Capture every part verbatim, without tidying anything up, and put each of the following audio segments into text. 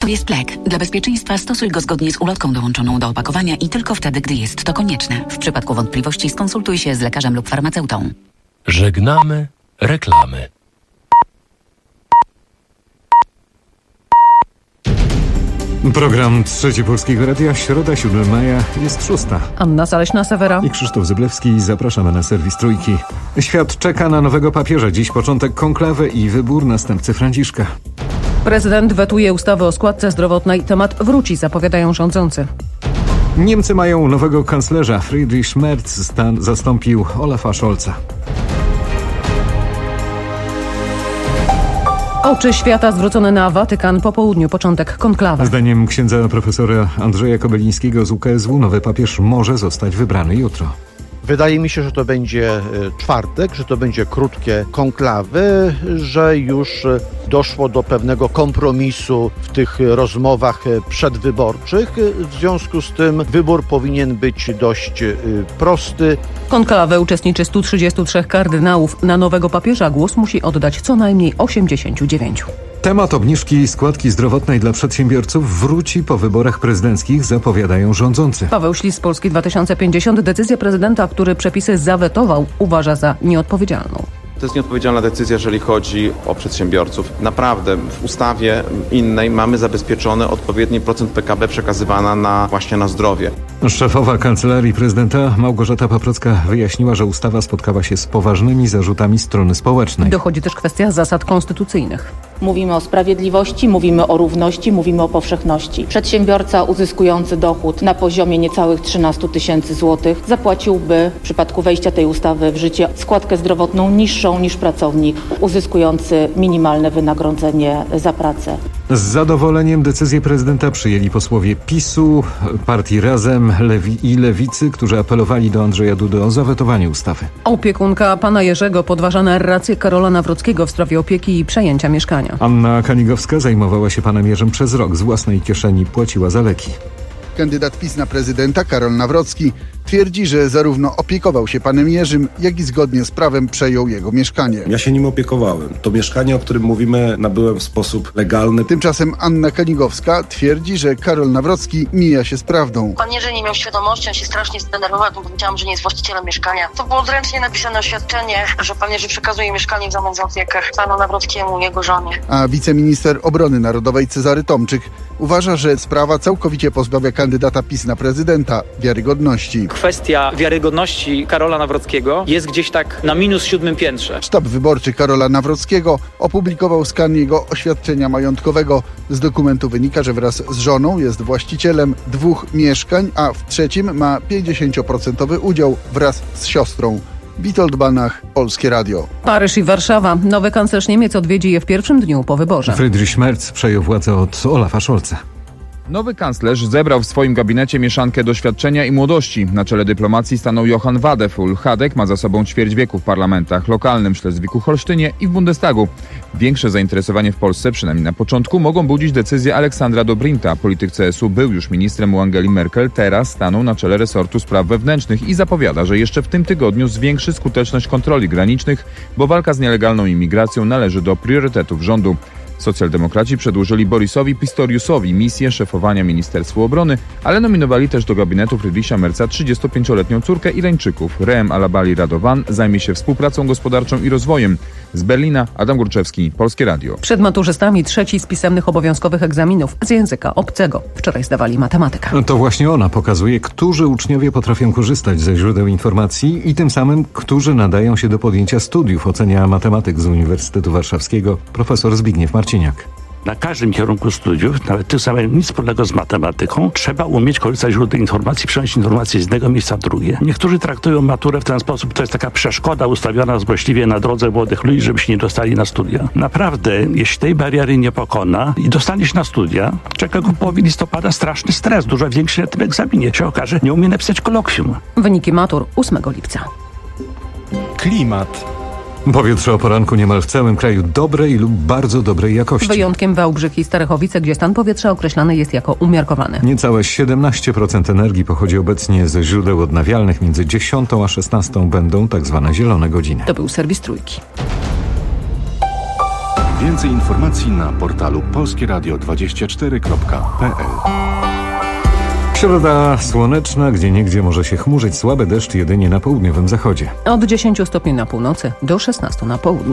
jest lek. Dla bezpieczeństwa stosuj go zgodnie z ulotką dołączoną do opakowania i tylko wtedy, gdy jest to konieczne. W przypadku wątpliwości skonsultuj się z lekarzem lub farmaceutą. Żegnamy reklamy. Program Trzeci Polskiego Radia, środa siódmego maja, jest szósta. Anna Zaleśna-Sewera I Krzysztof Zyblewski. Zapraszamy na serwis Trójki. Świat czeka na nowego papieża. Dziś początek konklawy i wybór następcy Franciszka. Prezydent wetuje ustawę o składce zdrowotnej. Temat wróci, zapowiadają rządzący. Niemcy mają nowego kanclerza. Friedrich Merz stan- zastąpił Olafa Scholza. Oczy świata zwrócone na Watykan. Po południu początek konklawy. Zdaniem księdza profesora Andrzeja Kobelińskiego z U K S W nowy papież może zostać wybrany jutro. Wydaje mi się, że to będzie czwartek, że to będzie krótkie konklawy, że już doszło do pewnego kompromisu w tych rozmowach przedwyborczych. W związku z tym wybór powinien być dość prosty. W konklawę uczestniczy stu trzydziestu trzech kardynałów. Na nowego papieża głos musi oddać co najmniej osiemdziesięciu dziewięciu. Temat obniżki składki zdrowotnej dla przedsiębiorców wróci po wyborach prezydenckich, zapowiadają rządzący. Paweł Ślis z Polski dwa tysiące pięćdziesiąt decyzję prezydenta, który przepisy zawetował, uważa za nieodpowiedzialną. To jest nieodpowiedzialna decyzja, jeżeli chodzi o przedsiębiorców. Naprawdę w ustawie innej mamy zabezpieczony odpowiedni procent P K B przekazywana na właśnie na zdrowie. Szefowa Kancelarii Prezydenta Małgorzata Paprocka wyjaśniła, że ustawa spotkała się z poważnymi zarzutami strony społecznej. Dochodzi też kwestia zasad konstytucyjnych. Mówimy o sprawiedliwości, mówimy o równości, mówimy o powszechności. Przedsiębiorca uzyskujący dochód na poziomie niecałych trzynastu tysięcy złotych zapłaciłby w przypadku wejścia tej ustawy w życie składkę zdrowotną niższą niż pracownik uzyskujący minimalne wynagrodzenie za pracę. Z zadowoleniem decyzję prezydenta przyjęli posłowie PiSu, partii Razem Lewi i Lewicy, którzy apelowali do Andrzeja Dudy o zawetowanie ustawy. Opiekunka pana Jerzego podważa narrację Karola Nawrockiego w sprawie opieki i przejęcia mieszkania. Anna Kanigowska zajmowała się panem Jerzym przez rok. Z własnej kieszeni płaciła za leki. Kandydat PiS na prezydenta Karol Nawrocki twierdzi, że zarówno opiekował się panem Jerzym, jak i zgodnie z prawem przejął jego mieszkanie. Ja się nim opiekowałem. To mieszkanie, o którym mówimy, nabyłem w sposób legalny. Tymczasem Anna Kanigowska twierdzi, że Karol Nawrocki mija się z prawdą. Pan Jerzy nie miał świadomości, on się strasznie zdenerwował, bo powiedziałam, że nie jest właścicielem mieszkania. To było odręcznie napisane oświadczenie, że pan Jerzy przekazuje mieszkanie w zamian za opiekę panu Nawrockiemu, jego żonie. A wiceminister obrony narodowej Cezary Tomczyk uważa, że sprawa całkowicie pozbawia kandydata PiS na prezydenta wiarygodności. Kwestia wiarygodności Karola Nawrockiego jest gdzieś tak na minus siódmym piętrze. Sztab wyborczy Karola Nawrockiego opublikował skan jego oświadczenia majątkowego. Z dokumentu wynika, że wraz z żoną jest właścicielem dwóch mieszkań, a w trzecim ma pięćdziesięcioprocentowy udział wraz z siostrą. Witold Banach, Polskie Radio. Paryż i Warszawa. Nowy kanclerz Niemiec odwiedzi je w pierwszym dniu po wyborze. Friedrich Merz przejął władzę od Olafa Scholza. Nowy kanclerz zebrał w swoim gabinecie mieszankę doświadczenia i młodości. Na czele dyplomacji stanął Johann Wadephul. Hadek ma za sobą ćwierć wieku w parlamentach lokalnym w Szlezwiku-Holsztynie i w Bundestagu. Większe zainteresowanie w Polsce, przynajmniej na początku, mogą budzić decyzje Aleksandra Dobrinta. Polityk C S U był już ministrem u Angeli Merkel, teraz stanął na czele resortu spraw wewnętrznych i zapowiada, że jeszcze w tym tygodniu zwiększy skuteczność kontroli granicznych, bo walka z nielegalną imigracją należy do priorytetów rządu. Socjaldemokraci przedłużyli Borisowi Pistoriusowi misję szefowania Ministerstwu Obrony, ale nominowali też do gabinetu Friedricha Merza trzydziestopięcioletnią córkę Irańczyków. Reem Alabali Radovan zajmie się współpracą gospodarczą i rozwojem. Z Berlina Adam Górczewski, Polskie Radio. Przed maturzystami trzeci z pisemnych obowiązkowych egzaminów z języka obcego. Wczoraj zdawali matematykę. To właśnie ona pokazuje, którzy uczniowie potrafią korzystać ze źródeł informacji i tym samym, którzy nadają się do podjęcia studiów, ocenia matematyk z Uniwersytetu Warszawskiego profesor Zbigniew Marciniak. Na każdym kierunku studiów, nawet tych samych nic wspólnego z matematyką, trzeba umieć korzystać z źródeł informacji, przenieść informacje z jednego miejsca w drugie. Niektórzy traktują maturę w ten sposób, to jest taka przeszkoda ustawiona złośliwie na drodze młodych ludzi, żeby się nie dostali na studia. Naprawdę, jeśli tej bariery nie pokona i dostanie się na studia, czeka go w połowie listopada straszny stres, dużo większy na tym egzaminie. Się okaże, nie umie napisać kolokwium. Wyniki matur ósmego lipca. Klimat. Powietrze o poranku niemal w całym kraju dobrej lub bardzo dobrej jakości. Wyjątkiem Wałbrzych i Starechowice, gdzie stan powietrza określany jest jako umiarkowany. Niecałe siedemnaście procent energii pochodzi obecnie ze źródeł odnawialnych. Między dziesiątą a szesnastą będą tak zwane zielone godziny. To był serwis Trójki. Więcej informacji na portalu polskieradio dwadzieścia cztery kropka p l. Środa słoneczna, gdzieniegdzie może się chmurzyć, słaby deszcz jedynie na południowym zachodzie. Od dziesięciu stopni na północy do szesnastu na południu.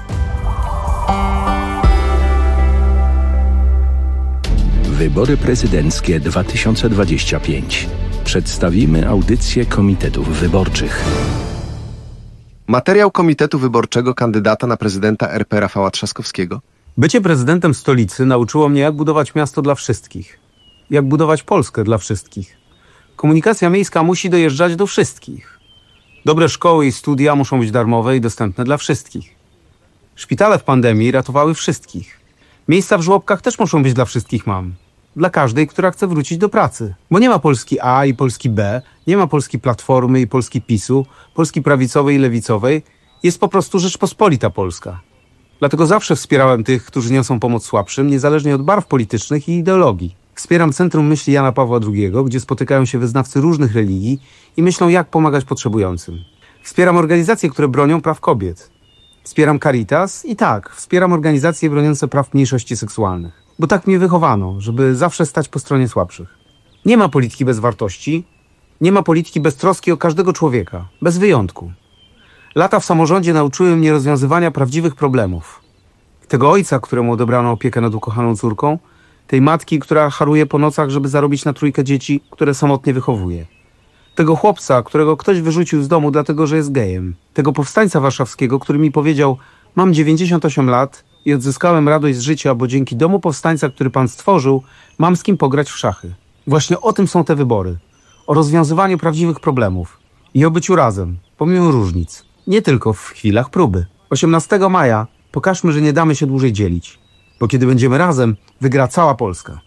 Wybory prezydenckie dwa tysiące dwadzieścia pięć. Przedstawimy audycję komitetów wyborczych. Materiał Komitetu Wyborczego kandydata na prezydenta R P Rafała Trzaskowskiego. Bycie prezydentem stolicy nauczyło mnie, jak budować miasto dla wszystkich. Jak budować Polskę dla wszystkich. Komunikacja miejska musi dojeżdżać do wszystkich. Dobre szkoły i studia muszą być darmowe i dostępne dla wszystkich. Szpitale w pandemii ratowały wszystkich. Miejsca w żłobkach też muszą być dla wszystkich mam. Dla każdej, która chce wrócić do pracy. Bo nie ma Polski A i Polski B, nie ma Polski Platformy i Polski PiSu, Polski prawicowej i lewicowej. Jest po prostu Rzeczpospolita Polska. Dlatego zawsze wspierałem tych, którzy niosą pomoc słabszym, niezależnie od barw politycznych i ideologii. Wspieram Centrum Myśli Jana Pawła drugiego, gdzie spotykają się wyznawcy różnych religii i myślą, jak pomagać potrzebującym. Wspieram organizacje, które bronią praw kobiet. Wspieram Caritas i tak, wspieram organizacje broniące praw mniejszości seksualnych. Bo tak mnie wychowano, żeby zawsze stać po stronie słabszych. Nie ma polityki bez wartości, nie ma polityki bez troski o każdego człowieka, bez wyjątku. Lata w samorządzie nauczyły mnie rozwiązywania prawdziwych problemów. Tego ojca, któremu odebrano opiekę nad ukochaną córką, tej matki, która haruje po nocach, żeby zarobić na trójkę dzieci, które samotnie wychowuje. Tego chłopca, którego ktoś wyrzucił z domu dlatego, że jest gejem. Tego powstańca warszawskiego, który mi powiedział: mam dziewięćdziesiąt osiem lat i odzyskałem radość z życia, bo dzięki domu powstańca, który pan stworzył, mam z kim pograć w szachy. Właśnie o tym są te wybory. O rozwiązywaniu prawdziwych problemów. I o byciu razem, pomimo różnic. Nie tylko w chwilach próby. osiemnastego maja pokażmy, że nie damy się dłużej dzielić. Bo kiedy będziemy razem, wygra cała Polska.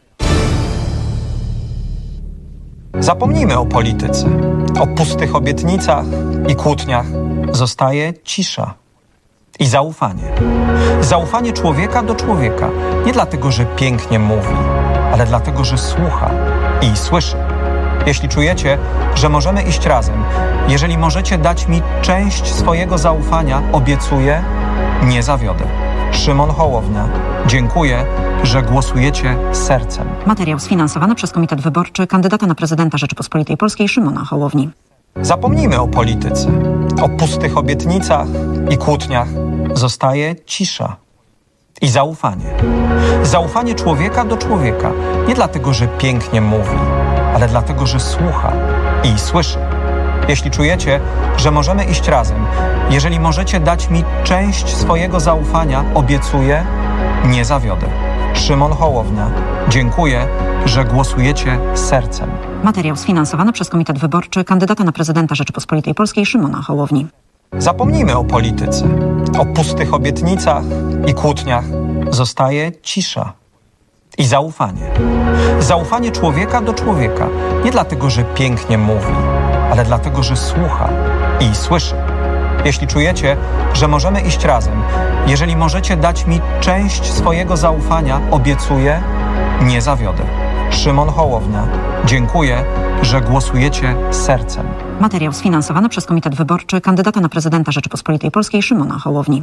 Zapomnijmy o polityce, o pustych obietnicach i kłótniach. Zostaje cisza i zaufanie. Zaufanie człowieka do człowieka. Nie dlatego, że pięknie mówi, ale dlatego, że słucha i słyszy. Jeśli czujecie, że możemy iść razem, jeżeli możecie dać mi część swojego zaufania, obiecuję, nie zawiodę. Szymon Hołownia. Dziękuję, że głosujecie sercem. Materiał sfinansowany przez Komitet Wyborczy kandydata na prezydenta Rzeczypospolitej Polskiej Szymona Hołowni. Zapomnijmy o polityce, o pustych obietnicach i kłótniach. Zostaje cisza i zaufanie. Zaufanie człowieka do człowieka. Nie dlatego, że pięknie mówi, ale dlatego, że słucha i słyszy. Jeśli czujecie, że możemy iść razem, jeżeli możecie dać mi część swojego zaufania, obiecuję, nie zawiodę. Szymon Hołownia. Dziękuję, że głosujecie sercem. Materiał sfinansowany przez Komitet Wyborczy kandydata na prezydenta Rzeczypospolitej Polskiej Szymona Hołowni. Zapomnijmy o polityce, o pustych obietnicach i kłótniach. Zostaje cisza i zaufanie. Zaufanie człowieka do człowieka. Nie dlatego, że pięknie mówi, ale dlatego, że słucha i słyszy. Jeśli czujecie, że możemy iść razem, jeżeli możecie dać mi część swojego zaufania, obiecuję, nie zawiodę. Szymon Hołownia. Dziękuję, że głosujecie sercem. Materiał sfinansowany przez Komitet Wyborczy kandydata na prezydenta Rzeczypospolitej Polskiej Szymona Hołowni.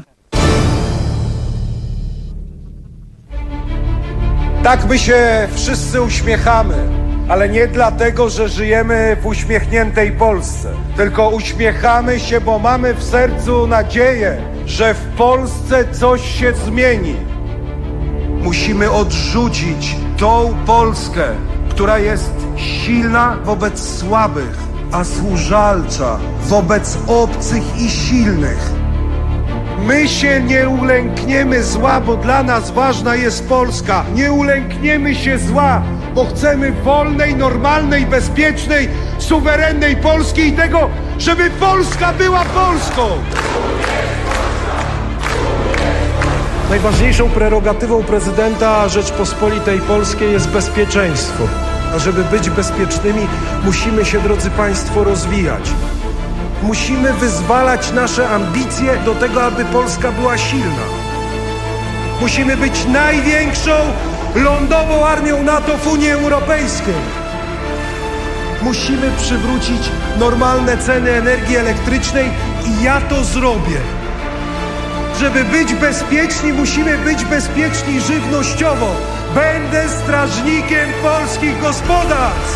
Tak my się wszyscy uśmiechamy, ale nie dlatego, że żyjemy w uśmiechniętej Polsce, tylko uśmiechamy się, bo mamy w sercu nadzieję, że w Polsce coś się zmieni. Musimy odrzucić tą Polskę, która jest silna wobec słabych, a służalcza wobec obcych i silnych. My się nie ulękniemy zła, bo dla nas ważna jest Polska. Nie ulękniemy się zła, bo chcemy wolnej, normalnej, bezpiecznej, suwerennej Polski i tego, żeby Polska była Polską. Najważniejszą prerogatywą prezydenta Rzeczpospolitej Polskiej jest bezpieczeństwo. A żeby być bezpiecznymi, musimy się, drodzy Państwo, rozwijać. Musimy wyzwalać nasze ambicje do tego, aby Polska była silna. Musimy być największą lądową armią NATO w Unii Europejskiej. Musimy przywrócić normalne ceny energii elektrycznej i ja to zrobię. żeby być bezpieczni, musimy być bezpieczni żywnościowo. Będę strażnikiem polskich gospodarstw.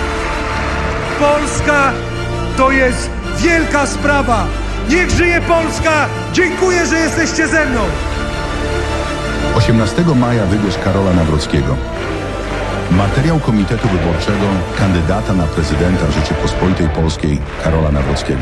Polska to jest wielka sprawa. Niech żyje Polska! Dziękuję, że jesteście ze mną! osiemnastego maja wybór Karola Nawrockiego. Materiał Komitetu Wyborczego kandydata na prezydenta Rzeczypospolitej Polskiej Karola Nawrockiego.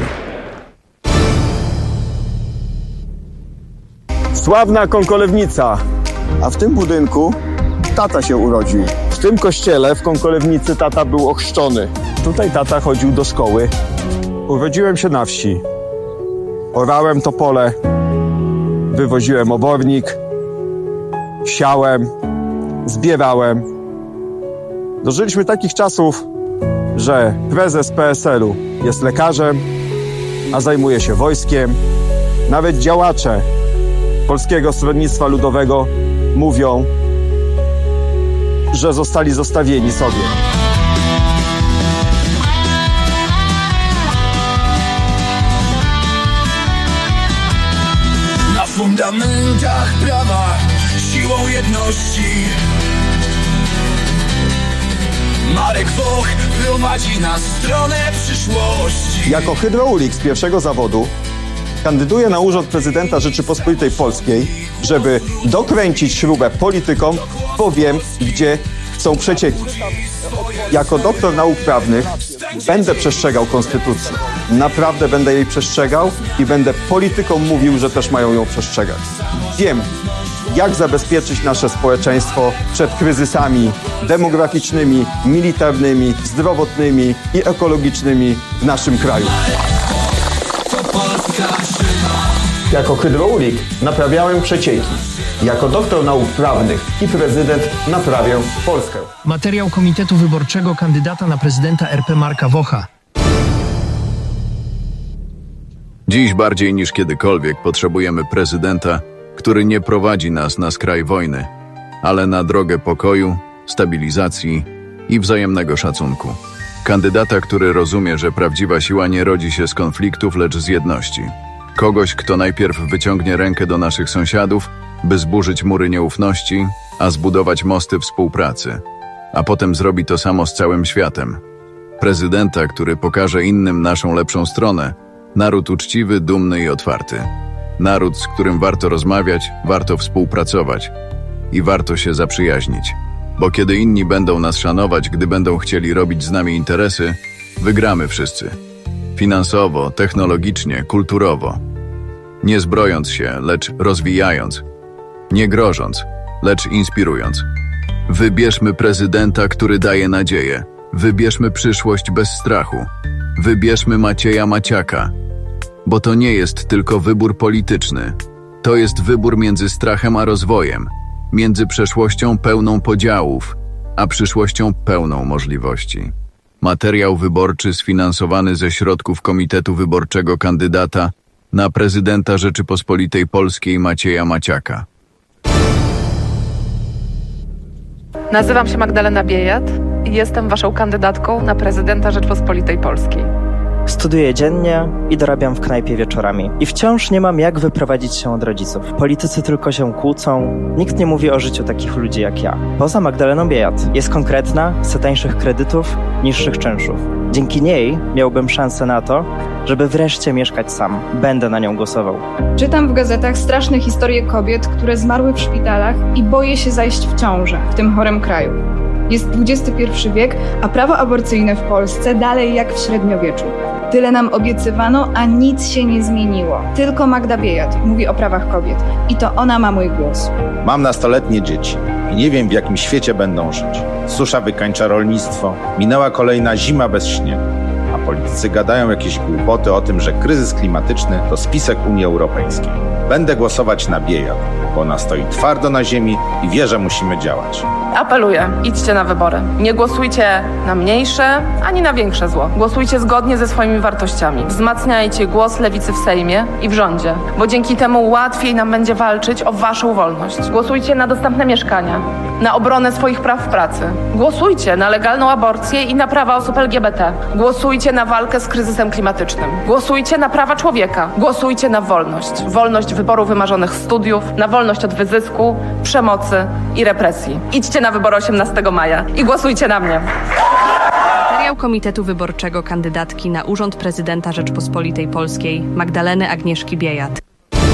Sławna Konkolewnica, a w tym budynku tata się urodził. W tym kościele w Konkolewnicy tata był ochrzczony. Tutaj tata chodził do szkoły. Urodziłem się na wsi. Orałem to pole, wywoziłem obornik, siałem, zbierałem. Dożyliśmy takich czasów, że prezes P S L u jest lekarzem, a zajmuje się wojskiem. Nawet działacze Polskiego Stronnictwa Ludowego mówią, że zostali zostawieni sobie. Na fundamentach prawa, siłą jedności Marek Woch prowadzi nas w stronę przyszłości. Jako hydraulik z pierwszego zawodu kandyduję na urząd prezydenta Rzeczypospolitej Polskiej, żeby dokręcić śrubę politykom, bo wiem, gdzie chcą przecieki. Jako doktor nauk prawnych będę przestrzegał konstytucji. Naprawdę będę jej przestrzegał i będę politykom mówił, że też mają ją przestrzegać. Wiem, jak zabezpieczyć nasze społeczeństwo przed kryzysami demograficznymi, militarnymi, zdrowotnymi i ekologicznymi w naszym kraju. Jako hydraulik naprawiałem przecieki. Jako doktor nauk prawnych i prezydent naprawię Polskę. Materiał Komitetu Wyborczego kandydata na prezydenta R P Marka Wocha. Dziś bardziej niż kiedykolwiek potrzebujemy prezydenta, który nie prowadzi nas na skraj wojny, ale na drogę pokoju, stabilizacji i wzajemnego szacunku. Kandydata, który rozumie, że prawdziwa siła nie rodzi się z konfliktów, lecz z jedności. Kogoś, kto najpierw wyciągnie rękę do naszych sąsiadów, by zburzyć mury nieufności, a zbudować mosty współpracy, a potem zrobi to samo z całym światem. Prezydenta, który pokaże innym naszą lepszą stronę, naród uczciwy, dumny i otwarty. Naród, z którym warto rozmawiać, warto współpracować i warto się zaprzyjaźnić. Bo kiedy inni będą nas szanować, gdy będą chcieli robić z nami interesy, wygramy wszyscy. Finansowo, technologicznie, kulturowo. Nie zbrojąc się, lecz rozwijając. Nie grożąc, lecz inspirując. Wybierzmy prezydenta, który daje nadzieję. Wybierzmy przyszłość bez strachu. Wybierzmy Macieja Maciaka. Bo to nie jest tylko wybór polityczny. To jest wybór między strachem a rozwojem. Między przeszłością pełną podziałów, a przyszłością pełną możliwości. Materiał wyborczy sfinansowany ze środków Komitetu Wyborczego kandydata na prezydenta Rzeczypospolitej Polskiej Macieja Maciaka. Nazywam się Magdalena Biejat i jestem waszą kandydatką na prezydenta Rzeczypospolitej Polskiej. Studiuję dziennie i dorabiam w knajpie wieczorami. I wciąż nie mam jak wyprowadzić się od rodziców. Politycy tylko się kłócą. Nikt nie mówi o życiu takich ludzi jak ja. Poza Magdaleną Biejat. Jest konkretna, chce tańszych kredytów, niższych czynszów. Dzięki niej miałbym szansę na to, żeby wreszcie mieszkać sam. Będę na nią głosował. Czytam w gazetach straszne historie kobiet, które zmarły w szpitalach i boję się zajść w ciążę w tym chorym kraju. Jest dwudziesty pierwszy wiek, a prawo aborcyjne w Polsce dalej jak w średniowieczu. Tyle nam obiecywano, a nic się nie zmieniło. Tylko Magda Biejat mówi o prawach kobiet i to ona ma mój głos. Mam nastoletnie dzieci i nie wiem, w jakim świecie będą żyć. Susza wykańcza rolnictwo, minęła kolejna zima bez śniegu, a politycy gadają jakieś głupoty o tym, że kryzys klimatyczny to spisek Unii Europejskiej. Będę głosować na Biejat, bo ona stoi twardo na ziemi i wie, że musimy działać. Apeluję, idźcie na wybory. Nie głosujcie na mniejsze, ani na większe zło. Głosujcie zgodnie ze swoimi wartościami. Wzmacniajcie głos lewicy w Sejmie i w rządzie, bo dzięki temu łatwiej nam będzie walczyć o waszą wolność. Głosujcie na dostępne mieszkania, na obronę swoich praw w pracy. Głosujcie na legalną aborcję i na prawa osób L G B T. Głosujcie na walkę z kryzysem klimatycznym. Głosujcie na prawa człowieka. Głosujcie na wolność. Wolność wyboru wymarzonych studiów, na wolność od wyzysku, przemocy i represji. Idźcie na wybory osiemnastego maja i głosujcie na mnie. Materiał Komitetu Wyborczego kandydatki na urząd prezydenta Rzeczpospolitej Polskiej Magdaleny Agnieszki Biejat.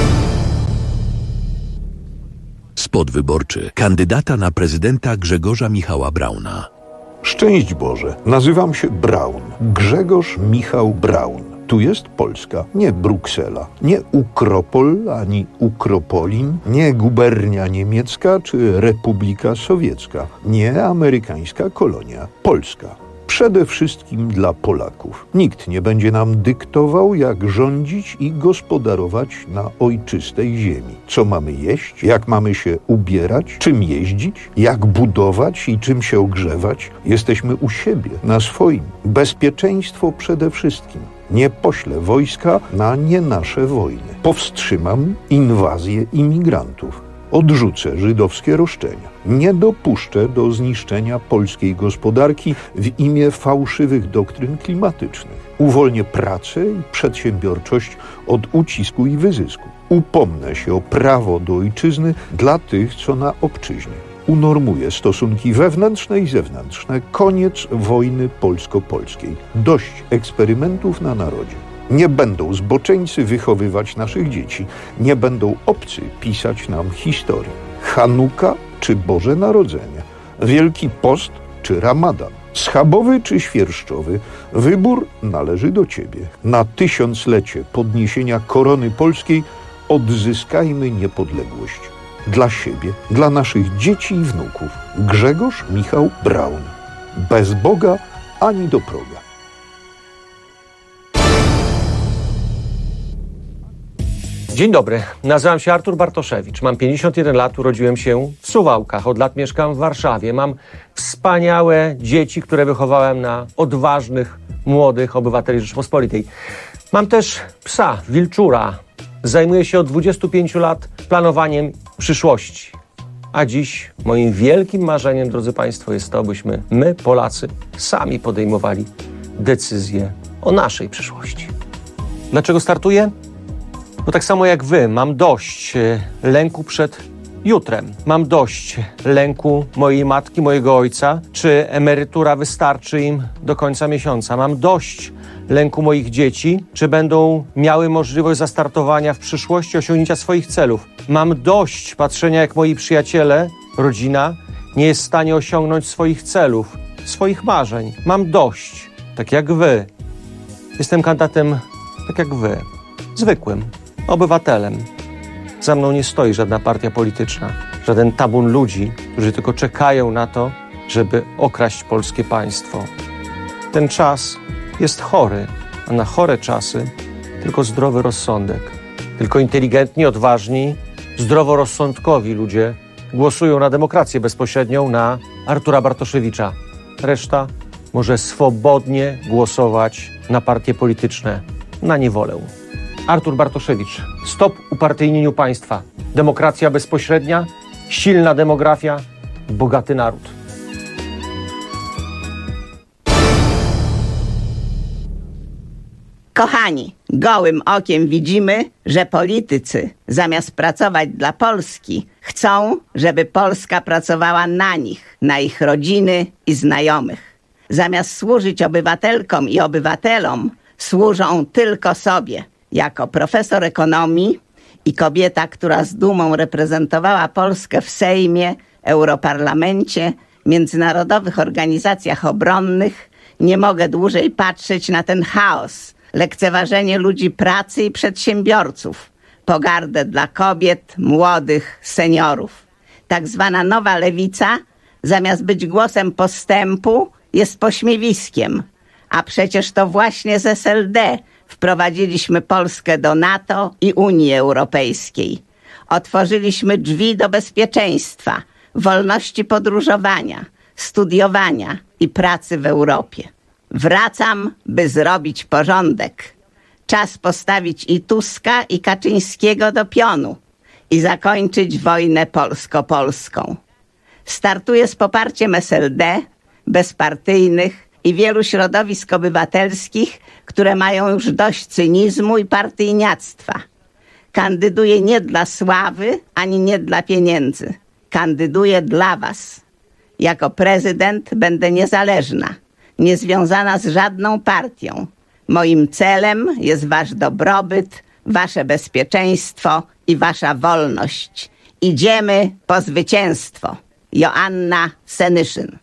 Spot wyborczy kandydata na prezydenta Grzegorza Michała Brauna. Szczęść Boże, nazywam się Braun. Grzegorz Michał Braun. Tu jest Polska, nie Bruksela, nie Ukropol ani Ukropolin, nie gubernia niemiecka czy Republika Sowiecka, nie amerykańska kolonia. Polska. Przede wszystkim dla Polaków. Nikt nie będzie nam dyktował, jak rządzić i gospodarować na ojczystej ziemi. Co mamy jeść, jak mamy się ubierać, czym jeździć, jak budować i czym się ogrzewać. Jesteśmy u siebie, na swoim. Bezpieczeństwo przede wszystkim. Nie poślę wojska na nie nasze wojny. Powstrzymam inwazję imigrantów. Odrzucę żydowskie roszczenia. Nie dopuszczę do zniszczenia polskiej gospodarki w imię fałszywych doktryn klimatycznych. Uwolnię pracę i przedsiębiorczość od ucisku i wyzysku. Upomnę się o prawo do ojczyzny dla tych, co na obczyźnie. Unormuję stosunki wewnętrzne i zewnętrzne. Koniec wojny polsko-polskiej. Dość eksperymentów na narodzie. Nie będą zboczeńcy wychowywać naszych dzieci. Nie będą obcy pisać nam historii. Chanuka czy Boże Narodzenie. Wielki Post czy Ramadan. Schabowy czy świerszczowy. Wybór należy do Ciebie. Na tysiąclecie podniesienia korony polskiej odzyskajmy niepodległość. Dla siebie, dla naszych dzieci i wnuków. Grzegorz Michał Braun. Bez Boga ani do proga. Dzień dobry, nazywam się Artur Bartoszewicz, mam pięćdziesiąt jeden lat, urodziłem się w Suwałkach, od lat mieszkam w Warszawie. Mam wspaniałe dzieci, które wychowałem na odważnych, młodych obywateli Rzeczypospolitej. Mam też psa, wilczura. Zajmuję się od dwudziestu pięciu lat planowaniem przyszłości. A dziś moim wielkim marzeniem, drodzy Państwo, jest to, byśmy my, Polacy, sami podejmowali decyzje o naszej przyszłości. Dlaczego startuję? Bo tak samo jak wy, mam dość lęku przed jutrem. Mam dość lęku mojej matki, mojego ojca, czy emerytura wystarczy im do końca miesiąca. Mam dość lęku moich dzieci, czy będą miały możliwość zastartowania w przyszłości, osiągnięcia swoich celów. Mam dość patrzenia, jak moi przyjaciele, rodzina nie jest w stanie osiągnąć swoich celów, swoich marzeń. Mam dość, tak jak wy. Jestem kandydatem, tak jak wy, zwykłym obywatelem. Za mną nie stoi żadna partia polityczna, żaden tabun ludzi, którzy tylko czekają na to, żeby okraść polskie państwo. Ten czas jest chory, a na chore czasy tylko zdrowy rozsądek. Tylko inteligentni, odważni, zdroworozsądkowi ludzie głosują na demokrację bezpośrednią, na Artura Bartoszewicza. Reszta może swobodnie głosować na partie polityczne, na niewolę. Artur Bartoszewicz. Stop upartyjnieniu państwa. Demokracja bezpośrednia, silna demografia, bogaty naród. Kochani, gołym okiem widzimy, że politycy zamiast pracować dla Polski, chcą, żeby Polska pracowała na nich, na ich rodziny i znajomych. Zamiast służyć obywatelkom i obywatelom, służą tylko sobie. Jako profesor ekonomii i kobieta, która z dumą reprezentowała Polskę w Sejmie, Europarlamencie, międzynarodowych organizacjach obronnych, nie mogę dłużej patrzeć na ten chaos, lekceważenie ludzi pracy i przedsiębiorców, pogardę dla kobiet, młodych, seniorów. Tak zwana nowa lewica, zamiast być głosem postępu, jest pośmiewiskiem. A przecież to właśnie z S L D wprowadziliśmy Polskę do NATO i Unii Europejskiej. Otworzyliśmy drzwi do bezpieczeństwa, wolności podróżowania, studiowania i pracy w Europie. Wracam, by zrobić porządek. Czas postawić i Tuska, i Kaczyńskiego do pionu i zakończyć wojnę polsko-polską. Startuję z poparciem S L D, bezpartyjnych i wielu środowisk obywatelskich, które mają już dość cynizmu i partyjniactwa. Kandyduję nie dla sławy, ani nie dla pieniędzy. Kandyduję dla was. Jako prezydent będę niezależna, niezwiązana z żadną partią. Moim celem jest wasz dobrobyt, wasze bezpieczeństwo i wasza wolność. Idziemy po zwycięstwo. Joanna Senyszyn.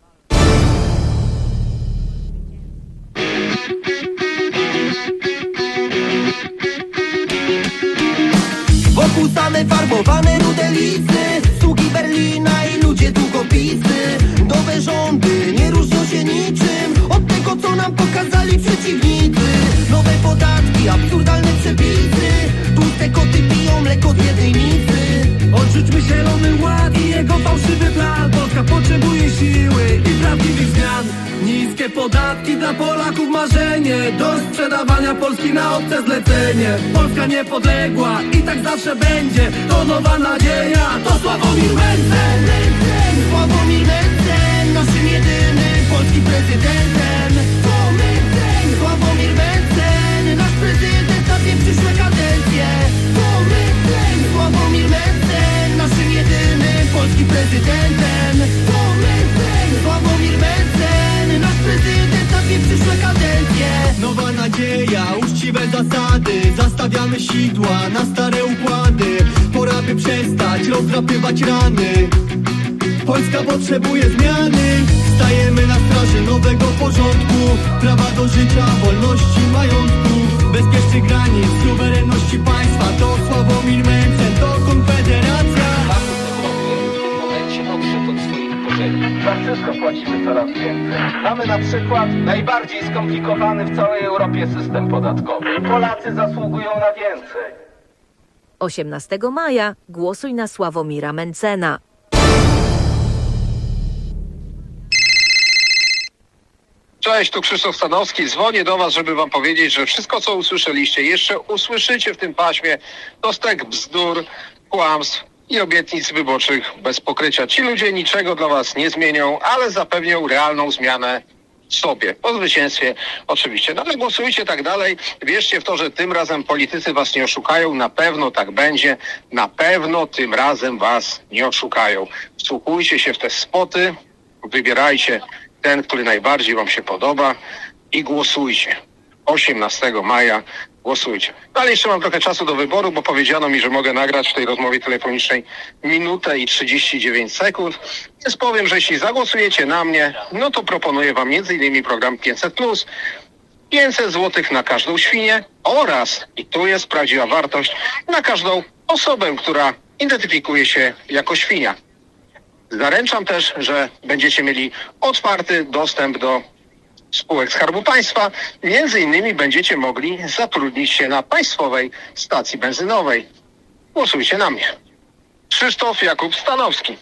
Wokół same farbowane rude listy, sługi Berlina i ludzie długopisy. Nowe rządy nie różnią się niczym od tego, co nam pokazali przeciwnicy. Nowe podatki, absurdalne przepisy, tłuste koty piją mleko z jednej misy. Odrzućmy zielony ład i jego fałszywy plan. Polska potrzebuje siły i prawdziwych zmian. Niskie podatki dla Polaków marzenie, dość sprzedawania Polski na obce zlecenie. Polska niepodległa i tak zawsze będzie, to nowa nadzieja, to Sławomir Mencen. Sławomir Mencen, naszym jedynym polskim prezydentem. To Mencen, Sławomir Mencen, nasz prezydent na dwie przyszłe kadencje. To Mencen, Sławomir Mencen, naszym jedynym polskim prezydentem. To Mencen, Sławomir Mencen, nasz prezydent na dwie przyszłe kadencje. Nowa nadzieja, uczciwe zasady, zastawiamy sidła na stare układy. Pora by przestać rozdrapywać rany. Polska potrzebuje zmiany. Stajemy na straży nowego porządku, prawa do życia, wolności, majątku, bezpiecznych granic, suwerenności państwa. To Sławomir Mencen, to Konfederacja. W momencie odszedł od swoich korzeni. Za wszystko płacimy coraz więcej. Mamy na przykład najbardziej skomplikowany w całej Europie system podatkowy. Polacy zasługują na więcej. osiemnastego maja głosuj na Sławomira Mencena. Cześć, tu Krzysztof Stanowski. Dzwonię do was, żeby wam powiedzieć, że wszystko, co usłyszeliście, jeszcze usłyszycie w tym paśmie, to stek bzdur, kłamstw i obietnic wyborczych bez pokrycia. Ci ludzie niczego dla was nie zmienią, ale zapewnią realną zmianę sobie. Po zwycięstwie oczywiście. No ale głosujcie tak dalej. Wierzcie w to, że tym razem politycy was nie oszukają. Na pewno tak będzie. Na pewno tym razem was nie oszukają. Wsłuchujcie się w te spoty. Wybierajcie ten, który najbardziej wam się podoba i głosujcie. osiemnastego maja głosujcie. No ale jeszcze mam trochę czasu do wyboru, bo powiedziano mi, że mogę nagrać w tej rozmowie telefonicznej minutę i trzydzieści dziewięć sekund. Więc powiem, że jeśli zagłosujecie na mnie, no to proponuję wam między innymi program pięćset plus, pięćset złotych na każdą świnię oraz, i tu jest prawdziwa wartość, na każdą osobę, która identyfikuje się jako świnia. Zaręczam też, że będziecie mieli otwarty dostęp do spółek Skarbu Państwa. Między innymi będziecie mogli zatrudnić się na państwowej stacji benzynowej. Głosujcie na mnie. Krzysztof Jakub Stanowski.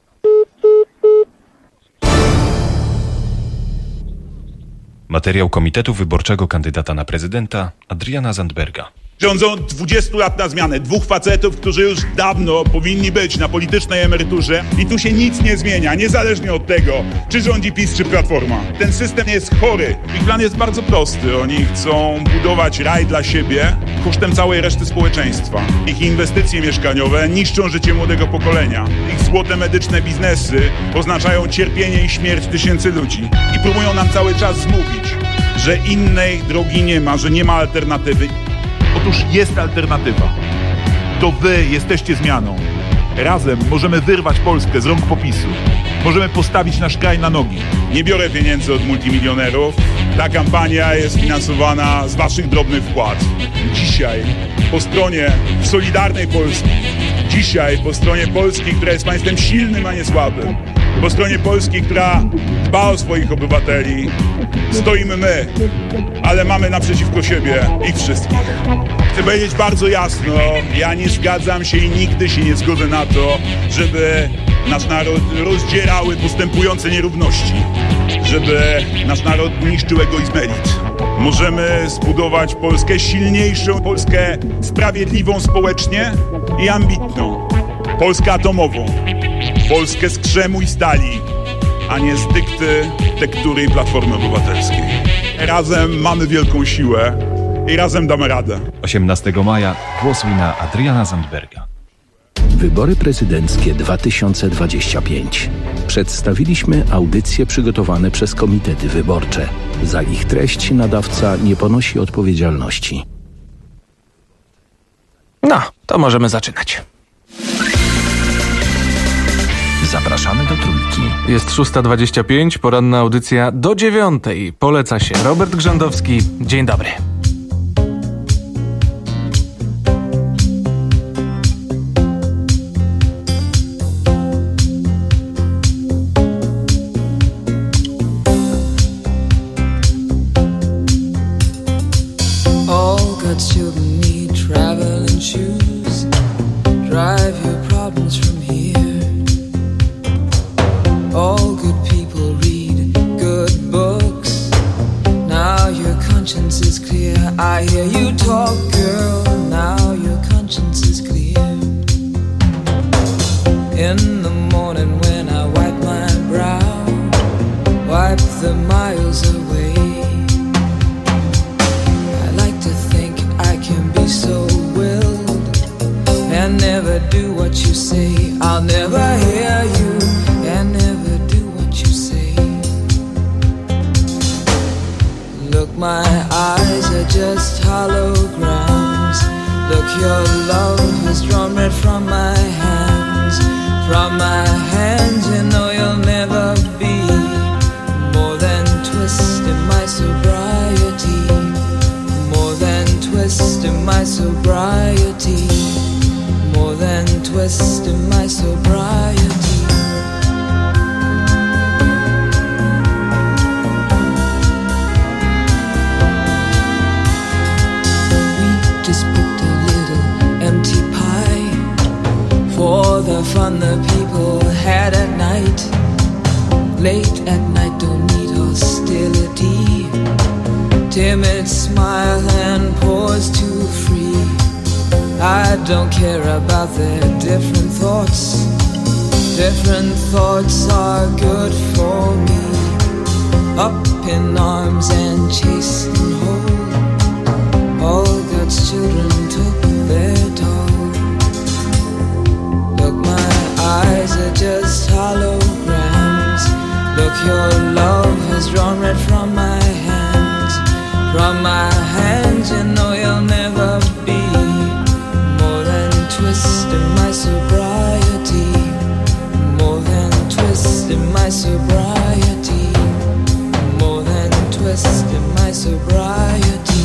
Materiał Komitetu Wyborczego kandydata na prezydenta Adriana Zandberga. Rządzą dwadzieścia lat na zmianę. Dwóch facetów, którzy już dawno powinni być na politycznej emeryturze i tu się nic nie zmienia, niezależnie od tego, czy rządzi PiS, czy Platforma. Ten system jest chory. Ich plan jest bardzo prosty. Oni chcą budować raj dla siebie kosztem całej reszty społeczeństwa. Ich inwestycje mieszkaniowe niszczą życie młodego pokolenia. Ich złote medyczne biznesy oznaczają cierpienie i śmierć tysięcy ludzi. I próbują nam cały czas zmówić, że innej drogi nie ma, że nie ma alternatywy. Otóż jest alternatywa. To wy jesteście zmianą. Razem możemy wyrwać Polskę z rąk PO-PiSu. Możemy postawić nasz kraj na nogi. Nie biorę pieniędzy od multimilionerów. Ta kampania jest finansowana z waszych drobnych wpłat. Dzisiaj po stronie Solidarnej Polski, dzisiaj po stronie Polski, która jest państwem silnym, a nie słabym, po stronie Polski, która dba o swoich obywateli, stoimy my, ale mamy naprzeciwko siebie ich wszystkich. Chcę powiedzieć bardzo jasno, ja nie zgadzam się i nigdy się nie zgodzę na to, żeby nasz naród rozdzierały postępujące nierówności, żeby nasz naród niszczył egoizm elit. Możemy zbudować Polskę silniejszą, Polskę sprawiedliwą społecznie i ambitną. Polskę atomową, Polskę z krzemu i stali, a nie z dykty tektury i Platformy Obywatelskiej. Razem mamy wielką siłę i razem damy radę. osiemnastego maja głosuj na Adriana Zandberga. Wybory prezydenckie dwa tysiące dwudziesty piąty. Przedstawiliśmy audycje przygotowane przez komitety wyborcze. Za ich treść nadawca nie ponosi odpowiedzialności. No, to możemy zaczynać. Zapraszamy do Trójki. Jest szósta dwadzieścia pięć, poranna audycja do dziewiątej. Poleca się Robert Grzędowski. Dzień dobry. All God's children need traveling shoes. Drive your problems from here. All good people read good books. Now your conscience is clear. I hear you talk, girl. Now your conscience is clear. In the morning when I wipe my brow, wipe the miles away. I like to think I can be so willed and never do what you say. I'll never hear you and never do what you say. Look, my eyes are just holograms. Look, your love has drawn red from my hands. From my hands, you know you'll never be more than twist in my sobriety. More than twist in my sobriety. More than twist in my sobriety. We just booked a little empty pie for the fun the people had at night. Late at night, don't need hostility. Timid smile and pause too free. I don't care about their different thoughts. Different thoughts are good for me. Up in arms and chased and whole. All God's children took their toll. Look, my eyes are just holograms. Look, your love has drawn red from my hands. From my hands, you know you'll never be more than twist in my sobriety. More than twist in my sobriety. More than twist in my sobriety.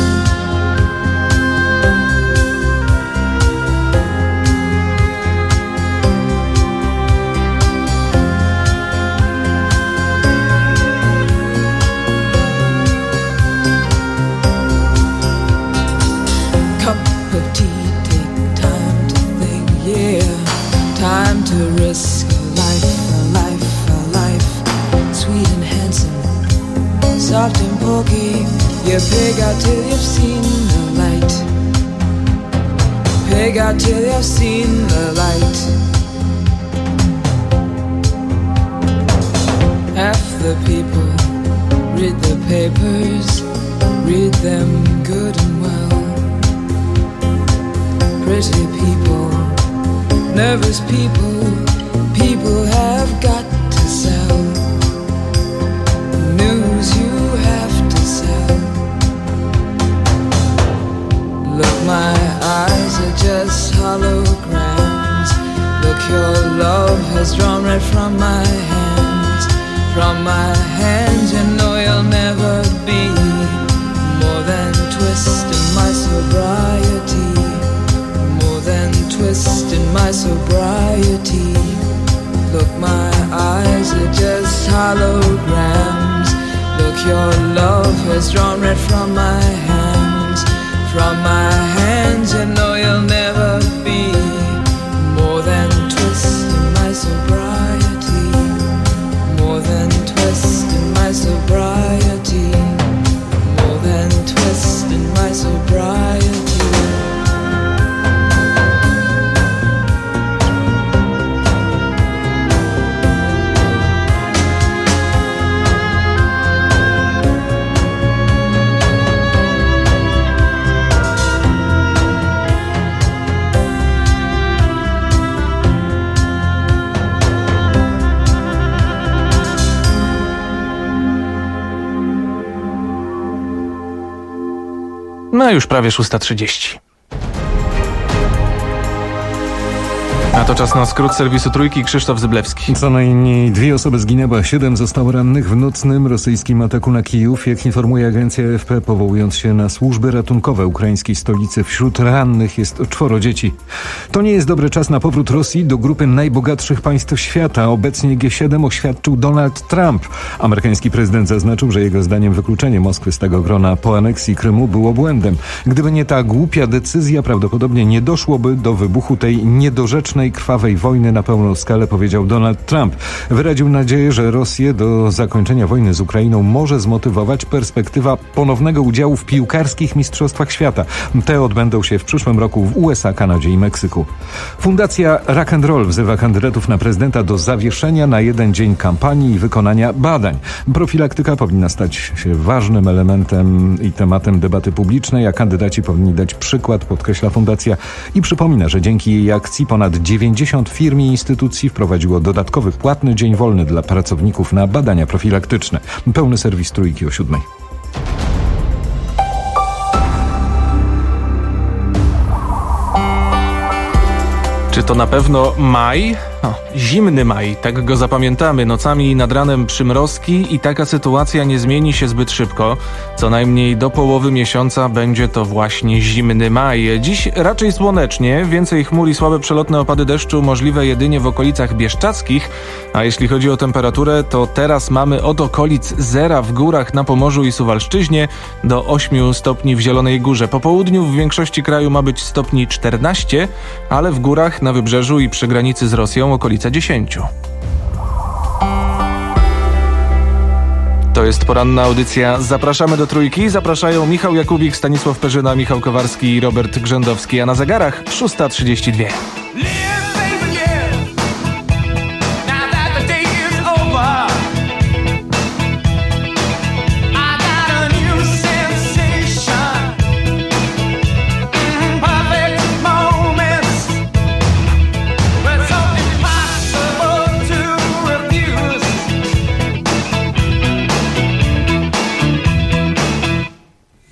Time to risk a life, a life, a life. Sweet and handsome, soft and pokey. You pig out till you've seen the light. Pig out till you've seen the light. Half the people read the papers, read them good and well. Pretty people, nervous people, people have got to sell. News you have to sell. Look, my eyes are just holograms. Look, your love has drawn red from my hands. From my hands, you know you'll never be more than twist in my sobriety. More than twist in my sobriety. Look, my eyes are just holograms. Look, your love has drawn red from my hands. From my hands, you know you'll never be more than twist in my sobriety. No już prawie szósta trzydzieści. A to czas na skrót serwisu Trójki. Krzysztof Zyblewski. Co najmniej dwie osoby zginęły, a siedem zostało rannych w nocnym rosyjskim ataku na Kijów. Jak informuje agencja A F P, powołując się na służby ratunkowe ukraińskiej stolicy, wśród rannych jest czworo dzieci. To nie jest dobry czas na powrót Rosji do grupy najbogatszych państw świata. Obecnie G siedem oświadczył Donald Trump. Amerykański prezydent zaznaczył, że jego zdaniem wykluczenie Moskwy z tego grona po aneksji Krymu było błędem. Gdyby nie ta głupia decyzja, prawdopodobnie nie doszłoby do wybuchu tej niedorzecznej krwawej wojny na pełną skalę, powiedział Donald Trump. Wyraził nadzieję, że Rosję do zakończenia wojny z Ukrainą może zmotywować perspektywa ponownego udziału w piłkarskich mistrzostwach świata. Te odbędą się w przyszłym roku w U S A, Kanadzie i Meksyku. Fundacja Rock and Roll wzywa kandydatów na prezydenta do zawieszenia na jeden dzień kampanii i wykonania badań. Profilaktyka powinna stać się ważnym elementem i tematem debaty publicznej, a kandydaci powinni dać przykład, podkreśla fundacja i przypomina, że dzięki jej akcji ponad dziewięćdziesiąt firm i instytucji wprowadziło dodatkowy płatny dzień wolny dla pracowników na badania profilaktyczne. Pełny serwis Trójki o siódmej. Czy to na pewno maj? No, zimny maj, tak go zapamiętamy. Nocami i nad ranem przymrozki i taka sytuacja nie zmieni się zbyt szybko. Co najmniej do połowy miesiąca będzie to właśnie zimny maj. Dziś raczej słonecznie, więcej chmur i słabe przelotne opady deszczu możliwe jedynie w okolicach bieszczadzkich. A jeśli chodzi o temperaturę, to teraz mamy od okolic zera w górach na Pomorzu i Suwalszczyźnie do ośmiu stopni w Zielonej Górze. Po południu w większości kraju ma być stopni czternaście, ale w górach, na wybrzeżu i przy granicy z Rosją okolice dziesięć. To jest poranna audycja. Zapraszamy do Trójki. Zapraszają Michał Jakubik, Stanisław Perzyna, Michał Kowarski i Robert Grzędowski. A na zegarach szósta trzydzieści dwa.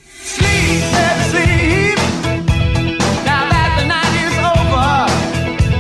Now that the night is over,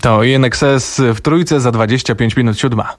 To I N X S w Trójce za dwadzieścia pięć minut siódma.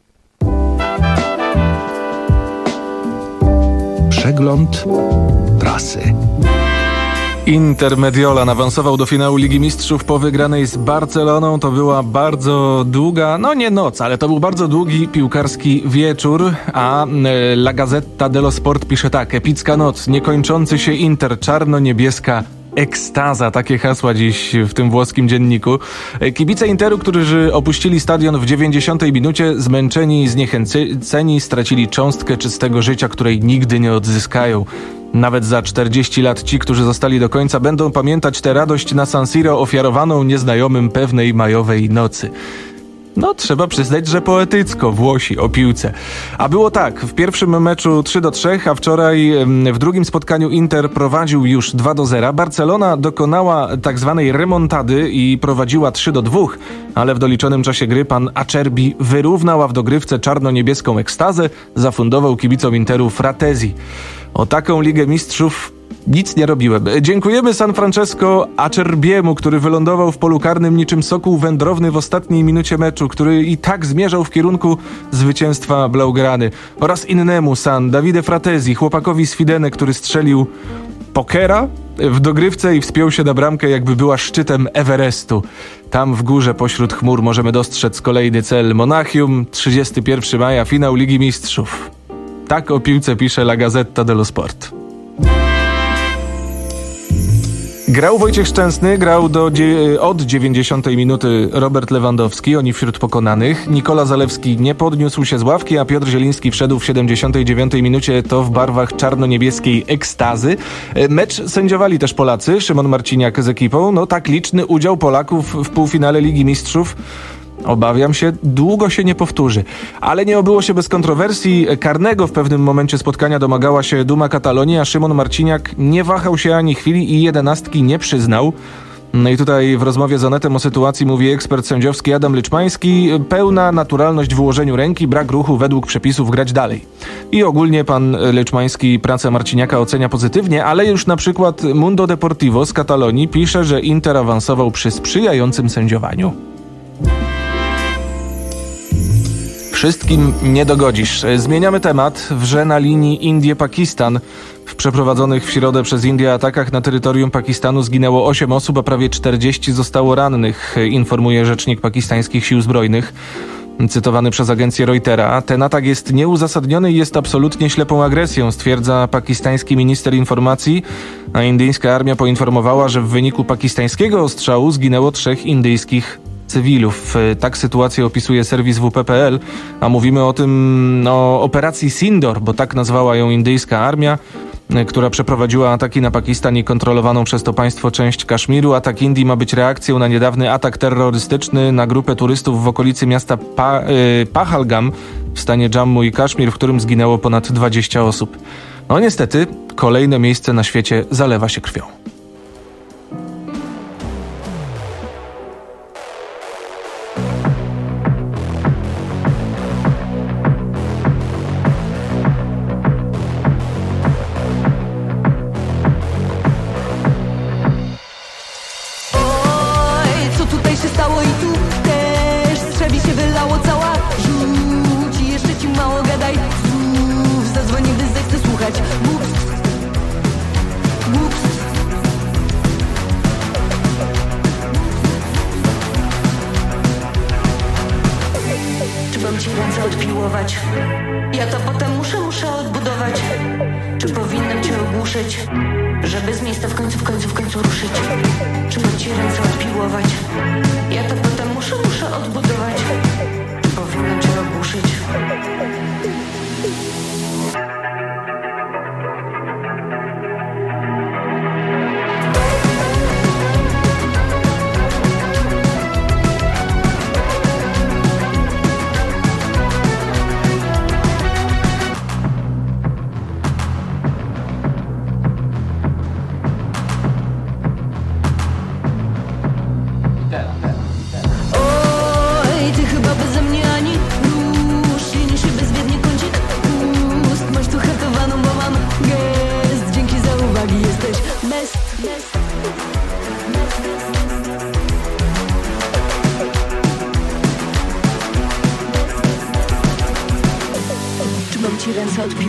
Przegląd prasy. Inter Mediolan awansował do finału Ligi Mistrzów po wygranej z Barceloną. To była bardzo długa, no nie noc, ale to był bardzo długi piłkarski wieczór, a La Gazzetta dello Sport pisze tak: epicka noc, niekończący się Inter, czarno-niebieska ekstaza. Takie hasła dziś w tym włoskim dzienniku. Kibice Interu, którzy opuścili stadion w dziewięćdziesiątej minucie, zmęczeni i zniechęceni, stracili cząstkę czystego życia, której nigdy nie odzyskają. Nawet za czterdzieści lat ci, którzy zostali do końca, będą pamiętać tę radość na San Siro ofiarowaną nieznajomym pewnej majowej nocy. No, trzeba przyznać, że poetycko, Włosi o piłce. A było tak, w pierwszym meczu trzy do trzech, a wczoraj w drugim spotkaniu Inter prowadził już dwa do zera. Barcelona dokonała tak zwanej remontady i prowadziła trzy do dwóch, ale w doliczonym czasie gry pan Acerbi wyrównał, a w dogrywce czarno-niebieską ekstazę zafundował kibicom Interu Fratesi. O taką Ligę Mistrzów nic nie robiłem. Dziękujemy San Francesco Acerbiemu, który wylądował w polu karnym niczym sokół wędrowny w ostatniej minucie meczu, który i tak zmierzał w kierunku zwycięstwa Blaugrany. Oraz innemu San, Davide Fratesi, chłopakowi z Fidene, który strzelił pokera w dogrywce i wspiął się na bramkę, jakby była szczytem Everestu. Tam w górze pośród chmur możemy dostrzec kolejny cel Monachium, trzydziestego pierwszego maja, finał Ligi Mistrzów. Tak o piłce pisze La Gazzetta dello Sport. Grał Wojciech Szczęsny, grał do dzie- od dziewięćdziesiątej minuty Robert Lewandowski, oni wśród pokonanych. Nikola Zalewski nie podniósł się z ławki, a Piotr Zieliński wszedł w siedemdziesiątej dziewiątej minucie, to w barwach czarno-niebieskiej ekstazy. Mecz sędziowali też Polacy, Szymon Marciniak z ekipą. No tak liczny udział Polaków w półfinale Ligi Mistrzów, obawiam się, długo się nie powtórzy. Ale nie obyło się bez kontrowersji. Karnego w pewnym momencie spotkania domagała się Duma Katalonii, a Szymon Marciniak nie wahał się ani chwili i jedenastki nie przyznał. No i tutaj w rozmowie z Onetem o sytuacji mówi ekspert sędziowski Adam Lyczmański: pełna naturalność w ułożeniu ręki, brak ruchu, według przepisów grać dalej. I ogólnie pan Lyczmański pracę Marciniaka ocenia pozytywnie, ale już na przykład Mundo Deportivo z Katalonii pisze, że Inter awansował przy sprzyjającym sędziowaniu. Wszystkim nie dogodzisz. Zmieniamy temat. Wrze na linii Indie-Pakistan. W przeprowadzonych w środę przez Indię atakach na terytorium Pakistanu zginęło osiem osób, a prawie czterdzieści zostało rannych, informuje rzecznik pakistańskich sił zbrojnych, cytowany przez agencję Reutera. Ten atak jest nieuzasadniony i jest absolutnie ślepą agresją, stwierdza pakistański minister informacji, a indyjska armia poinformowała, że w wyniku pakistańskiego ostrzału zginęło trzech indyjskich cywilów. Tak sytuację opisuje serwis W P kropka P L, a mówimy o tym, o operacji Sindor, bo tak nazwała ją indyjska armia, która przeprowadziła ataki na Pakistan i kontrolowaną przez to państwo część Kaszmiru. Atak Indii ma być reakcją na niedawny atak terrorystyczny na grupę turystów w okolicy miasta pa- yy, Pahalgam w stanie Jammu i Kaszmir, w którym zginęło ponad dwadzieścia osób. No niestety, kolejne miejsce na świecie zalewa się krwią. Ja to potem muszę, muszę odbudować. Czy powinnam cię ogłuszyć, żeby z miejsca w końcu, w końcu, w końcu ruszyć? Czy mam ci ręce odpiłować? Ja to potem muszę, muszę odbudować. Czy powinnam cię ogłuszyć? Teraz, teraz.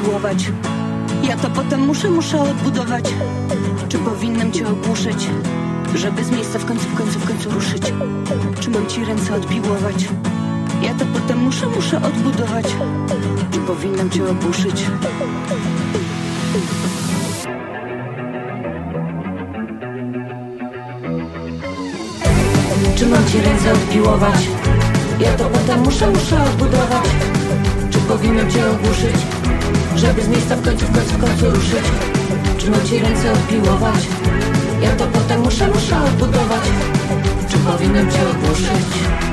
odpiłować. Ja to potem muszę, muszę odbudować. Czy powinnam cię ogłuszyć, żeby z miejsca w końcu, w końcu, w końcu ruszyć? Czy mam ci ręce odpiłować? Ja to potem muszę, muszę odbudować. Czy powinnam cię ogłuszyć? Czy mam ci ręce odpiłować? Ja to potem muszę, muszę odbudować. Czy powinnam cię ogłuszyć, żeby z miejsca w końcu, w końcu, w końcu ruszyć? Czy mam ci ręce odpiłować? Ja to potem muszę, muszę odbudować. Czy powinnam cię ogłuszyć?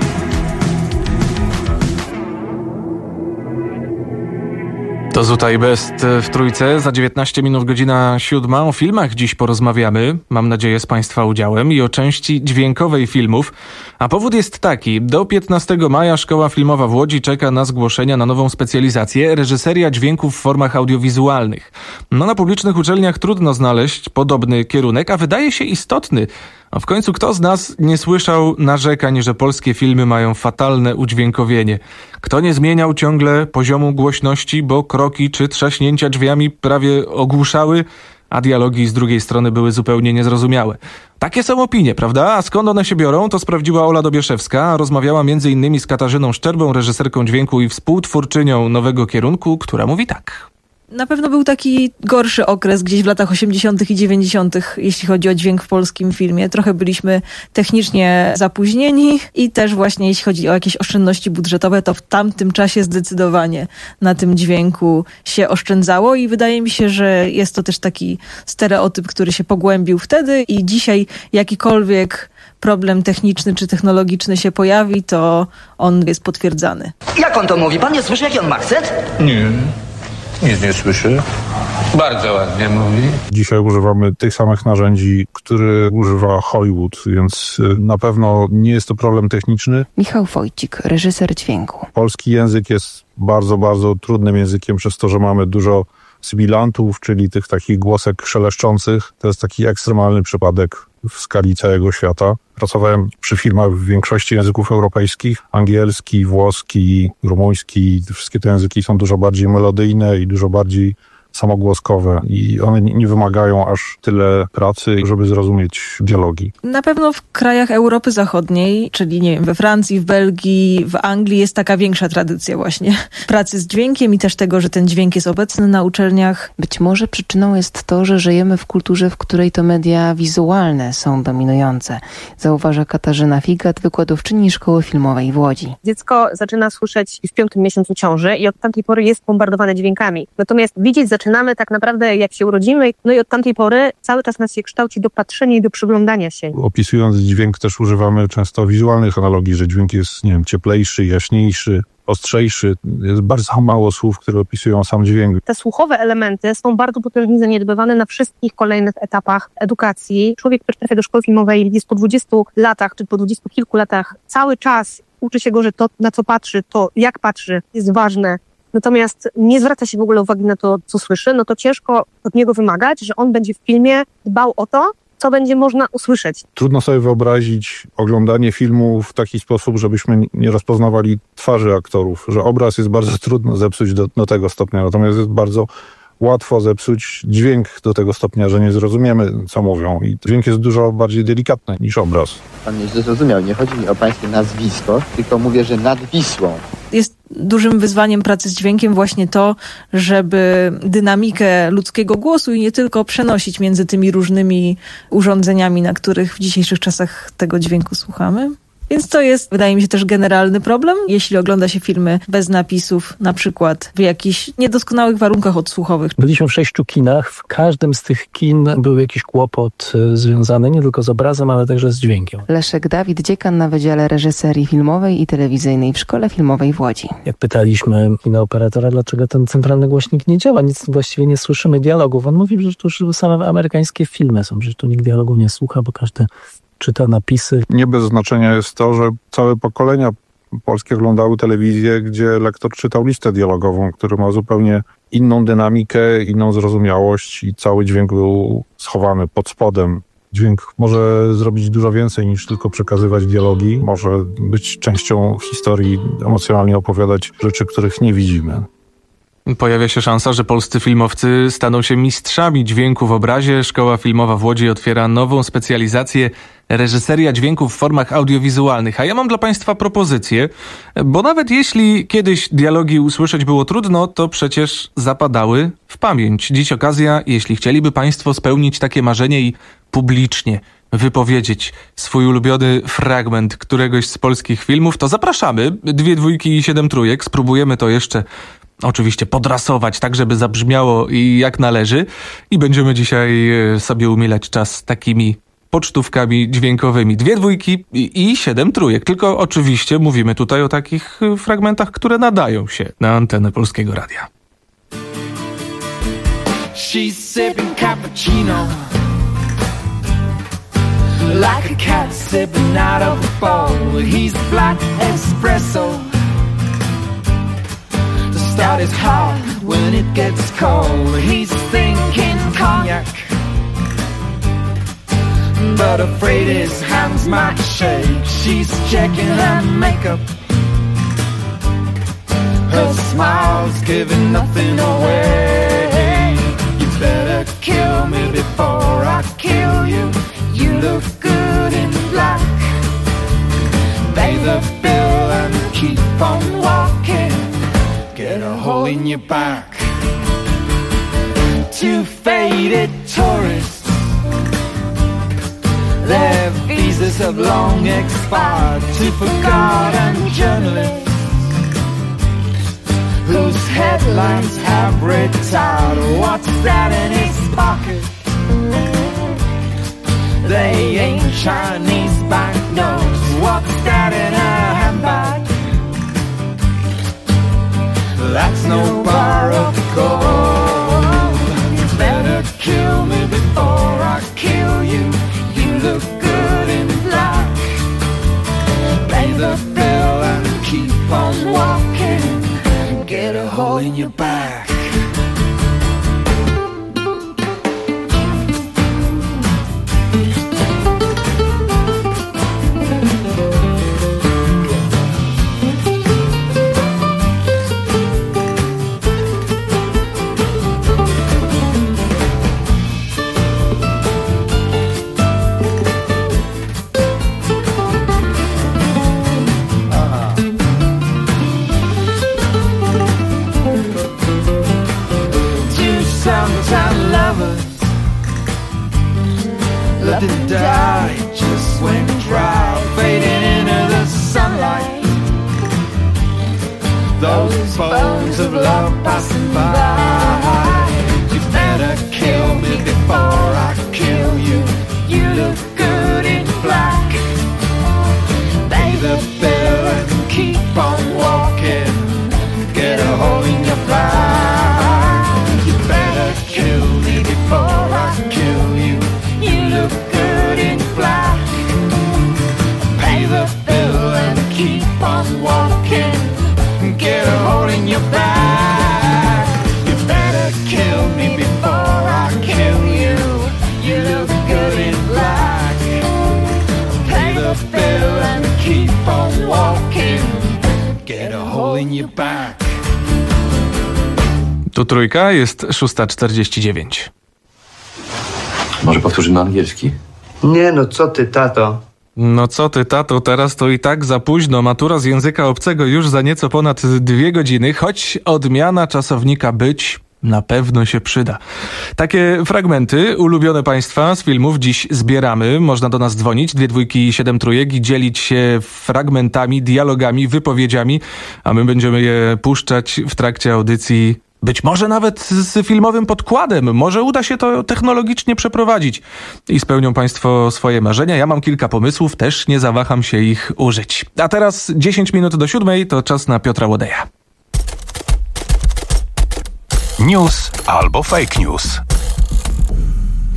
To Zutaj Best w Trójce. Za dziewiętnaście minut godzina siódma. O filmach dziś porozmawiamy, mam nadzieję z Państwa udziałem, i o części dźwiękowej filmów. A powód jest taki. Do piętnastego maja Szkoła Filmowa w Łodzi czeka na zgłoszenia na nową specjalizację reżyseria dźwięku w formach audiowizualnych. No, na publicznych uczelniach trudno znaleźć podobny kierunek, a wydaje się istotny. A w końcu kto z nas nie słyszał narzekań, że polskie filmy mają fatalne udźwiękowienie? Kto nie zmieniał ciągle poziomu głośności, bo kroki czy trzaśnięcia drzwiami prawie ogłuszały, a dialogi z drugiej strony były zupełnie niezrozumiałe? Takie są opinie, prawda? A skąd one się biorą, to sprawdziła Ola Dobieszewska. Rozmawiała między innymi z Katarzyną Szczerbą, reżyserką dźwięku i współtwórczynią nowego kierunku, która mówi tak. Na pewno był taki gorszy okres gdzieś w latach osiemdziesiątych i dziewięćdziesiątych, jeśli chodzi o dźwięk w polskim filmie. Trochę byliśmy technicznie zapóźnieni i też właśnie jeśli chodzi o jakieś oszczędności budżetowe, to w tamtym czasie zdecydowanie na tym dźwięku się oszczędzało i wydaje mi się, że jest to też taki stereotyp, który się pogłębił wtedy i dzisiaj jakikolwiek problem techniczny czy technologiczny się pojawi, to on jest potwierdzany. Jak on to mówi? Pan nie słyszy, jaki on ma akcent? Nie. Nic nie słyszy. Bardzo ładnie mówi. Dzisiaj używamy tych samych narzędzi, które używa Hollywood, więc na pewno nie jest to problem techniczny. Michał Wojcik, reżyser dźwięku. Polski język jest bardzo, bardzo trudnym językiem przez to, że mamy dużo sybilantów, czyli tych takich głosek szeleszczących. To jest taki ekstremalny przypadek w skali całego świata. Pracowałem przy filmach w większości języków europejskich. Angielski, włoski, rumuński. Wszystkie te języki są dużo bardziej melodyjne i dużo bardziej samogłoskowe i one nie wymagają aż tyle pracy, żeby zrozumieć dialogi. Na pewno w krajach Europy Zachodniej, czyli nie wiem, we Francji, w Belgii, w Anglii jest taka większa tradycja właśnie pracy z dźwiękiem i też tego, że ten dźwięk jest obecny na uczelniach. Być może przyczyną jest to, że żyjemy w kulturze, w której to media wizualne są dominujące. Zauważa Katarzyna Figat, wykładowczyni Szkoły Filmowej w Łodzi. Dziecko zaczyna słyszeć w piątym miesiącu ciąży i od tamtej pory jest bombardowane dźwiękami. Natomiast widzieć zaczynamy tak naprawdę jak się urodzimy, no i od tamtej pory cały czas nas się kształci do patrzenia i do przyglądania się. Opisując dźwięk też używamy często wizualnych analogii, że dźwięk jest, nie wiem, cieplejszy, jaśniejszy, ostrzejszy. Jest bardzo mało słów, które opisują sam dźwięk. Te słuchowe elementy są bardzo potężnie zaniedbywane na wszystkich kolejnych etapach edukacji. Człowiek, który trafia do szkoły filmowej, jest po dwudziestu latach, czy po dwudziestu kilku latach, cały czas uczy się go, że to, na co patrzy, to jak patrzy, jest ważne. Natomiast nie zwraca się w ogóle uwagi na to, co słyszy, no to ciężko od niego wymagać, że on będzie w filmie dbał o to, co będzie można usłyszeć. Trudno sobie wyobrazić oglądanie filmu w taki sposób, żebyśmy nie rozpoznawali twarzy aktorów, że obraz jest bardzo trudno zepsuć do, do tego stopnia, natomiast jest bardzo łatwo zepsuć dźwięk do tego stopnia, że nie zrozumiemy, co mówią. I dźwięk jest dużo bardziej delikatny niż obraz. Pan mnie źle zrozumiał. Nie chodzi mi o pańskie nazwisko, tylko mówię, że nad Wisłą. Jest dużym wyzwaniem pracy z dźwiękiem właśnie to, żeby dynamikę ludzkiego głosu i nie tylko przenosić między tymi różnymi urządzeniami, na których w dzisiejszych czasach tego dźwięku słuchamy. Więc to jest, wydaje mi się, też generalny problem, jeśli ogląda się filmy bez napisów, na przykład w jakichś niedoskonałych warunkach odsłuchowych. Byliśmy w sześciu kinach. W każdym z tych kin był jakiś kłopot związany nie tylko z obrazem, ale także z dźwiękiem. Leszek Dawid, dziekan na Wydziale Reżyserii Filmowej i Telewizyjnej w Szkole Filmowej w Łodzi. Jak pytaliśmy kinooperatora, dlaczego ten centralny głośnik nie działa, nic właściwie nie słyszymy dialogów. On mówi, że to już same amerykańskie filmy są, że tu nikt dialogów nie słucha, bo każdy czyta napisy. Nie bez znaczenia jest to, że całe pokolenia polskie oglądały telewizję, gdzie lektor czytał listę dialogową, który ma zupełnie inną dynamikę, inną zrozumiałość i cały dźwięk był schowany pod spodem. Dźwięk może zrobić dużo więcej niż tylko przekazywać dialogi. Może być częścią historii, emocjonalnie opowiadać rzeczy, których nie widzimy. Pojawia się szansa, że polscy filmowcy staną się mistrzami dźwięku w obrazie. Szkoła Filmowa w Łodzi otwiera nową specjalizację reżyseria dźwięku w formach audiowizualnych. A ja mam dla Państwa propozycję, bo nawet jeśli kiedyś dialogi usłyszeć było trudno, to przecież zapadały w pamięć. Dziś okazja, jeśli chcieliby Państwo spełnić takie marzenie i publicznie wypowiedzieć swój ulubiony fragment któregoś z polskich filmów, to zapraszamy. Dwie dwójki i siedem trójek. Spróbujemy to jeszcze oczywiście podrasować tak, żeby zabrzmiało i jak należy. I będziemy dzisiaj sobie umilać czas takimi pocztówkami dźwiękowymi. Dwie dwójki i, i siedem trójek. Tylko oczywiście mówimy tutaj o takich fragmentach, które nadają się na antenę Polskiego Radia. She's sipping cappuccino like a cat sipping out of a bowl. He's black espresso. The start is hot when it gets cold. He's thinking cognac, but afraid his hands might shake. She's checking her makeup. Her smile's giving nothing away. You better kill me before I kill you. You look good in black. Pay the bill and keep on walking. Get a hole in your back. Two faded tourists, their visas have long expired. Two forgotten journalists whose headlines have retired. What's that in his pocket? They ain't Chinese banknotes. What's that in her handbag? That's no bar of gold. You better kill me before I kill you. You look good in black. Pay the bill and keep on walking. Get a hole in your back. Let it die, just went dry, fading into the sunlight. Those bones of love passing by. You better kill me before I kill you. You look good in black. Pay the bill and keep on walking. Get a hole in your back. You better kill me before I kill you. You look good in black. Pay the bill and keep on walking. Get a hole in your back. You better kill me before I kill you. You look good in black. Pay the bill and keep on walking. Get a hole in your back. Tu trójka, jest szósta czterdzieści dziewięć. Może powtórzymy angielski? Nie no, co ty, tato? No co ty, tato, teraz to i tak za późno. Matura z języka obcego już za nieco ponad dwie godziny, choć odmiana czasownika być na pewno się przyda. Takie fragmenty ulubione Państwa z filmów dziś zbieramy. Można do nas dzwonić, dwie dwójki i siedem trójek i dzielić się fragmentami, dialogami, wypowiedziami, a my będziemy je puszczać w trakcie audycji. Być może nawet z filmowym podkładem. Może uda się to technologicznie przeprowadzić i spełnią Państwo swoje marzenia. Ja mam kilka pomysłów, też nie zawaham się ich użyć. A teraz dziesięć minut do siódmej, to czas na Piotra Łodeja. News albo fake news.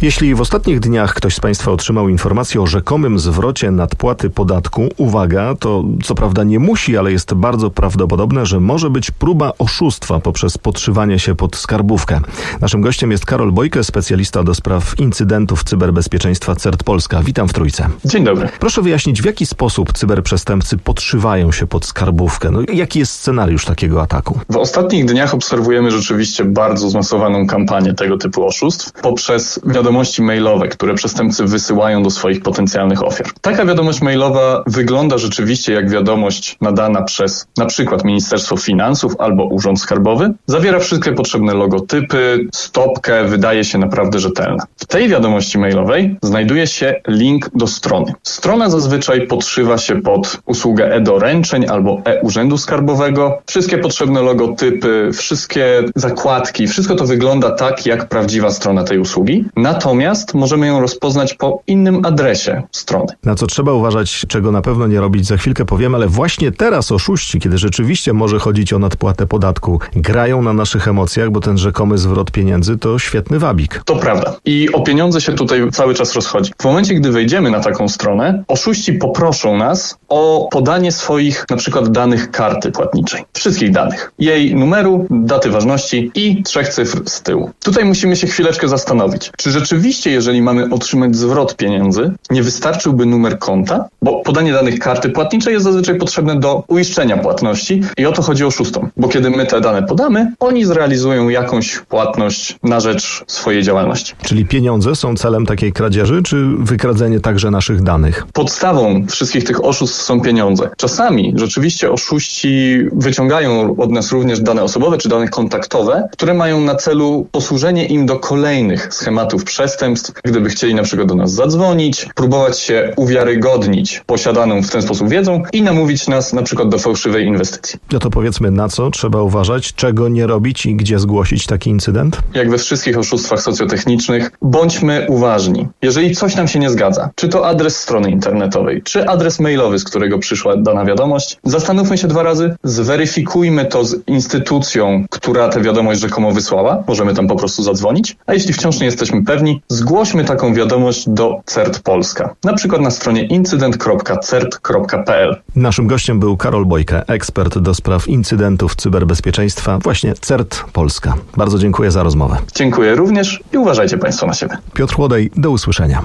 Jeśli w ostatnich dniach ktoś z Państwa otrzymał informację o rzekomym zwrocie nadpłaty podatku, uwaga, to co prawda nie musi, ale jest bardzo prawdopodobne, że może być próba oszustwa poprzez podszywanie się pod skarbówkę. Naszym gościem jest Karol Bojke, specjalista do spraw incydentów cyberbezpieczeństwa CERT Polska. Witam w Trójce. Dzień dobry. Proszę wyjaśnić, w jaki sposób cyberprzestępcy podszywają się pod skarbówkę? No, jaki jest scenariusz takiego ataku? W ostatnich dniach obserwujemy rzeczywiście bardzo zmasowaną kampanię tego typu oszustw poprzez wiadomości mailowe, które przestępcy wysyłają do swoich potencjalnych ofiar. Taka wiadomość mailowa wygląda rzeczywiście jak wiadomość nadana przez na przykład Ministerstwo Finansów albo Urząd Skarbowy. Zawiera wszystkie potrzebne logotypy, stopkę, wydaje się naprawdę rzetelna. W tej wiadomości mailowej znajduje się link do strony. Strona zazwyczaj podszywa się pod usługę e-doręczeń albo e-urzędu skarbowego. Wszystkie potrzebne logotypy, wszystkie zakładki, wszystko to wygląda tak jak prawdziwa strona tej usługi. Natomiast możemy ją rozpoznać po innym adresie strony. Na co trzeba uważać, czego na pewno nie robić, za chwilkę powiem, ale właśnie teraz oszuści, kiedy rzeczywiście może chodzić o nadpłatę podatku, grają na naszych emocjach, bo ten rzekomy zwrot pieniędzy to świetny wabik. To prawda. I o pieniądze się tutaj cały czas rozchodzi. W momencie, gdy wejdziemy na taką stronę, oszuści poproszą nas o podanie swoich na przykład danych karty płatniczej. Wszystkich danych. Jej numeru, daty ważności i trzech cyfr z tyłu. Tutaj musimy się chwileczkę zastanowić. Czy rzeczywiście, jeżeli mamy otrzymać zwrot pieniędzy, nie wystarczyłby numer konta? Bo podanie danych karty płatniczej jest zazwyczaj potrzebne do uiszczenia płatności i o to chodzi oszustom. Bo kiedy my te dane podamy, oni zrealizują jakąś płatność na rzecz swojej działalności. Czyli pieniądze są celem takiej kradzieży, czy wykradzenie także naszych danych? Podstawą wszystkich tych oszustw są pieniądze. Czasami rzeczywiście oszuści wyciągają od nas również dane osobowe czy dane kontaktowe, które mają na celu posłużenie im do kolejnych schematów przestępstw, gdyby chcieli na przykład do nas zadzwonić, próbować się uwiarygodnić posiadaną w ten sposób wiedzą i namówić nas na przykład do fałszywej inwestycji. No to powiedzmy, na co trzeba uważać, czego nie robić i gdzie zgłosić taki incydent? Jak we wszystkich oszustwach socjotechnicznych, bądźmy uważni. Jeżeli coś nam się nie zgadza, czy to adres strony internetowej, czy adres mailowy, z którego przyszła dana wiadomość, zastanówmy się dwa razy, zweryfikujmy to z instytucją, która tę wiadomość rzekomo wysłała. Możemy tam po prostu zadzwonić. A jeśli wciąż nie jesteśmy pewni, zgłośmy taką wiadomość do CERT Polska. Na przykład na stronie incydent kropka cert kropka p l. Naszym gościem był Karol Bojke, ekspert do spraw incydentów cyberbezpieczeństwa, właśnie CERT Polska. Bardzo dziękuję za rozmowę. Dziękuję również i uważajcie Państwo na siebie. Piotr Łodej, do usłyszenia.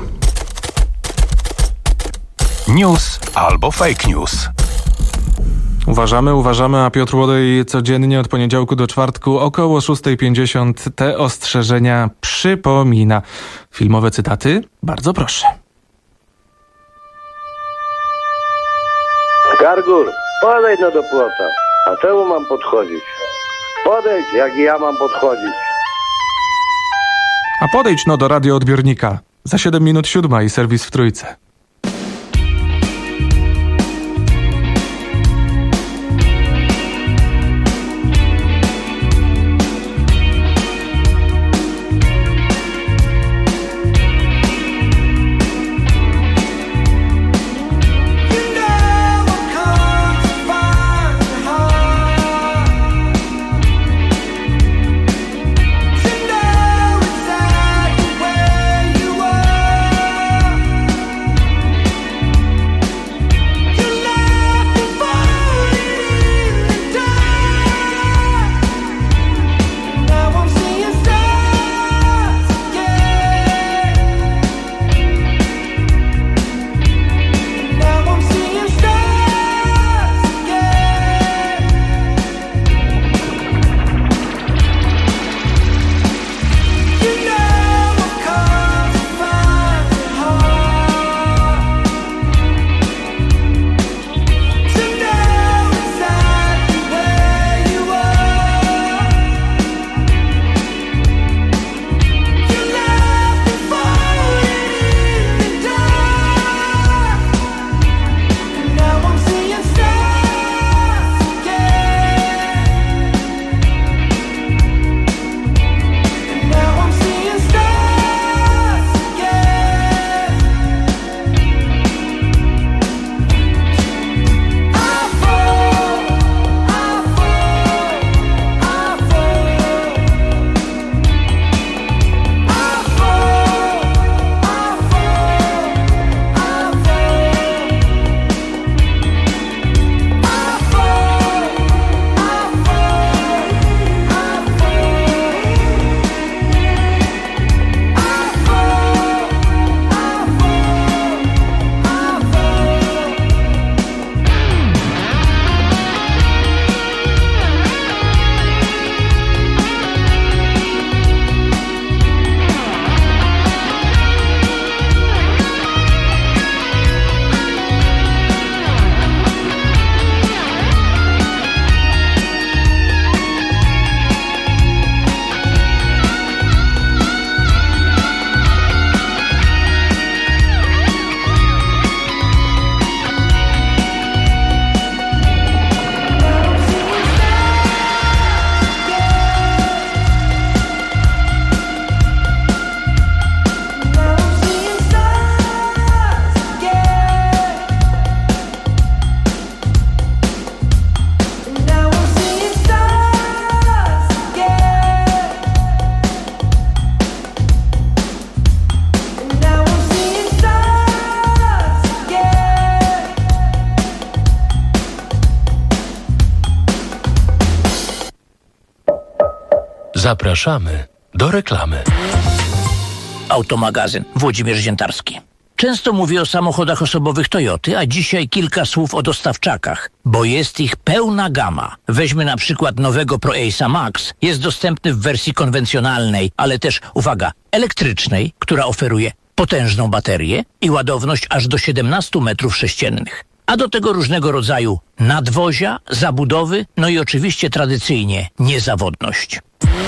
News albo fake news. Uważamy, uważamy, a Piotr Łodej codziennie od poniedziałku do czwartku około szósta pięćdziesiąt te ostrzeżenia przypomina. Filmowe cytaty? Bardzo proszę. Gargur, podejdź no do płota. A czemu mam podchodzić? Podejdź, jak i ja mam podchodzić. A podejdź no do radioodbiornika. Za siedem minut siódma i serwis w Trójce. Zapraszamy do reklamy. Automagazyn. Włodzimierz Ziętarski. Często mówię o samochodach osobowych Toyoty, a dzisiaj kilka słów o dostawczakach, bo jest ich pełna gama. Weźmy na przykład nowego ProAce'a Max. Jest dostępny w wersji konwencjonalnej, ale też, uwaga, elektrycznej, która oferuje potężną baterię i ładowność aż do siedemnaście metrów sześciennych. A do tego różnego rodzaju nadwozia, zabudowy, no i oczywiście tradycyjnie niezawodność.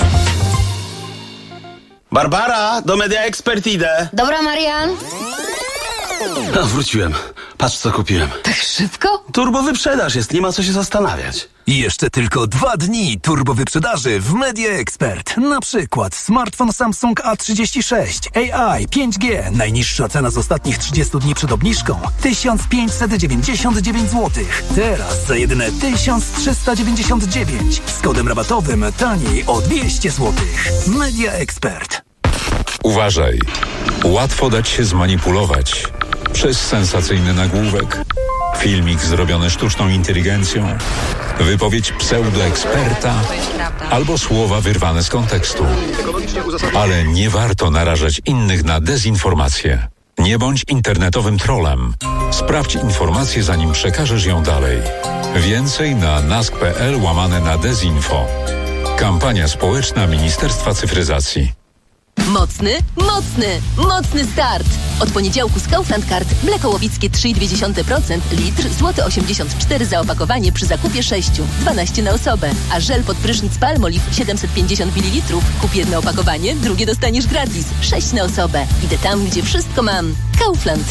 Barbara, do Media Expert idę. Dobra, Marian. No, wróciłem. Patrz, co kupiłem. Tak szybko? Turbo wyprzedaż jest, nie ma co się zastanawiać. I jeszcze tylko dwa dni turbo wyprzedaży w Media Expert. Na przykład smartfon Samsung A trzydzieści sześć, A I, pięć G. Najniższa cena z ostatnich trzydziestu dni przed obniżką tysiąc pięćset dziewięćdziesiąt dziewięć złotych. Teraz za jedyne tysiąc trzysta dziewięćdziesiąt dziewięć. Z kodem rabatowym taniej o dwieście złotych. Media Expert. Uważaj. Łatwo dać się zmanipulować przez sensacyjny nagłówek, filmik zrobiony sztuczną inteligencją, wypowiedź pseudoeksperta albo słowa wyrwane z kontekstu. Ale nie warto narażać innych na dezinformację. Nie bądź internetowym trollem. Sprawdź informację, zanim przekażesz ją dalej. Więcej na nask.pl łamane na dezinfo. Kampania społeczna Ministerstwa Cyfryzacji. Mocny, mocny, mocny start! Od poniedziałku z Kaufland Card mleko łowickie trzy i dwie dziesiąte procent litr, złoty osiemdziesiąt cztery za opakowanie przy zakupie sześciu, dwanaście na osobę. A żel pod prysznic Palmolive siedemset pięćdziesiąt mililitrów. Kup jedno opakowanie, drugie dostaniesz gratis. sześć na osobę. Idę tam, gdzie wszystko mam. Kaufland.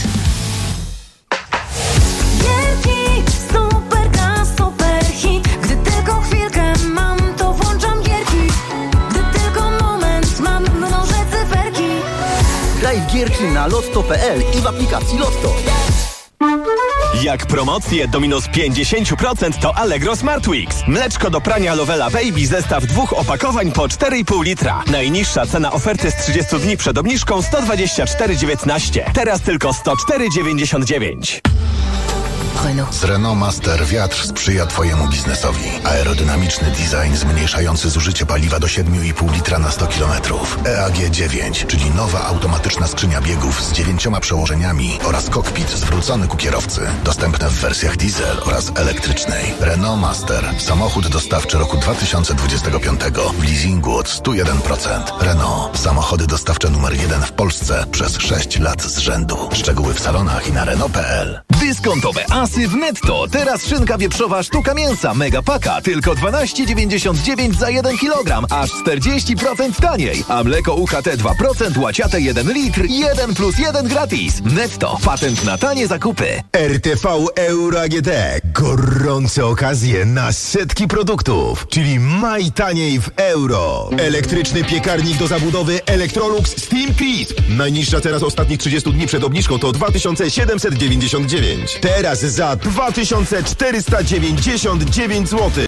Gierki, super na super hit. Gdy tylko chwilkę mam, to włączam gierki. Gdy tylko moment mam, mnożę cyferki. Graj w gierki na lotto kropka p l i w aplikacji Lotto. Jak promocje do minus pięćdziesiąt procent to Allegro Smart Weeks. Mleczko do prania Lovela Baby zestaw dwóch opakowań po cztery i pół litra. Najniższa cena oferty z trzydziestu dni przed obniżką sto dwadzieścia cztery dziewiętnaście. Teraz tylko sto cztery dziewięćdziesiąt dziewięć. Renault. Z Renault Master wiatr sprzyja Twojemu biznesowi. Aerodynamiczny design zmniejszający zużycie paliwa do siedmiu i pół litra na sto kilometrów. E A G dziewięć, czyli nowa automatyczna skrzynia biegów z dziewięcioma przełożeniami oraz kokpit zwrócony ku kierowcy. Dostępne w wersjach diesel oraz elektrycznej. Renault Master. Samochód dostawczy roku dwa tysiące dwudziestego piątego w leasingu od sto jeden procent. Renault. Samochody dostawcze numer jeden w Polsce przez sześć lat z rzędu. Szczegóły w salonach i na Renault kropka p l. Dyskontowe asy w Netto. Teraz szynka wieprzowa sztuka mięsa Mega Paka tylko dwanaście dziewięćdziesiąt dziewięć za jeden kilogram, aż czterdzieści procent taniej. A mleko U H T dwa procent łaciate jeden litr, jeden plus jeden gratis. Netto. Patent na tanie zakupy. R T V Euro A G D. Gorące okazje na setki produktów, czyli maj taniej w euro. Elektryczny piekarnik do zabudowy Electrolux Steam Crisp. Najniższa cena z ostatnich trzydziestu dni przed obniżką to dwa tysiące siedemset dziewięćdziesiąt dziewięć. Teraz za dwa tysiące czterysta dziewięćdziesiąt dziewięć złotych.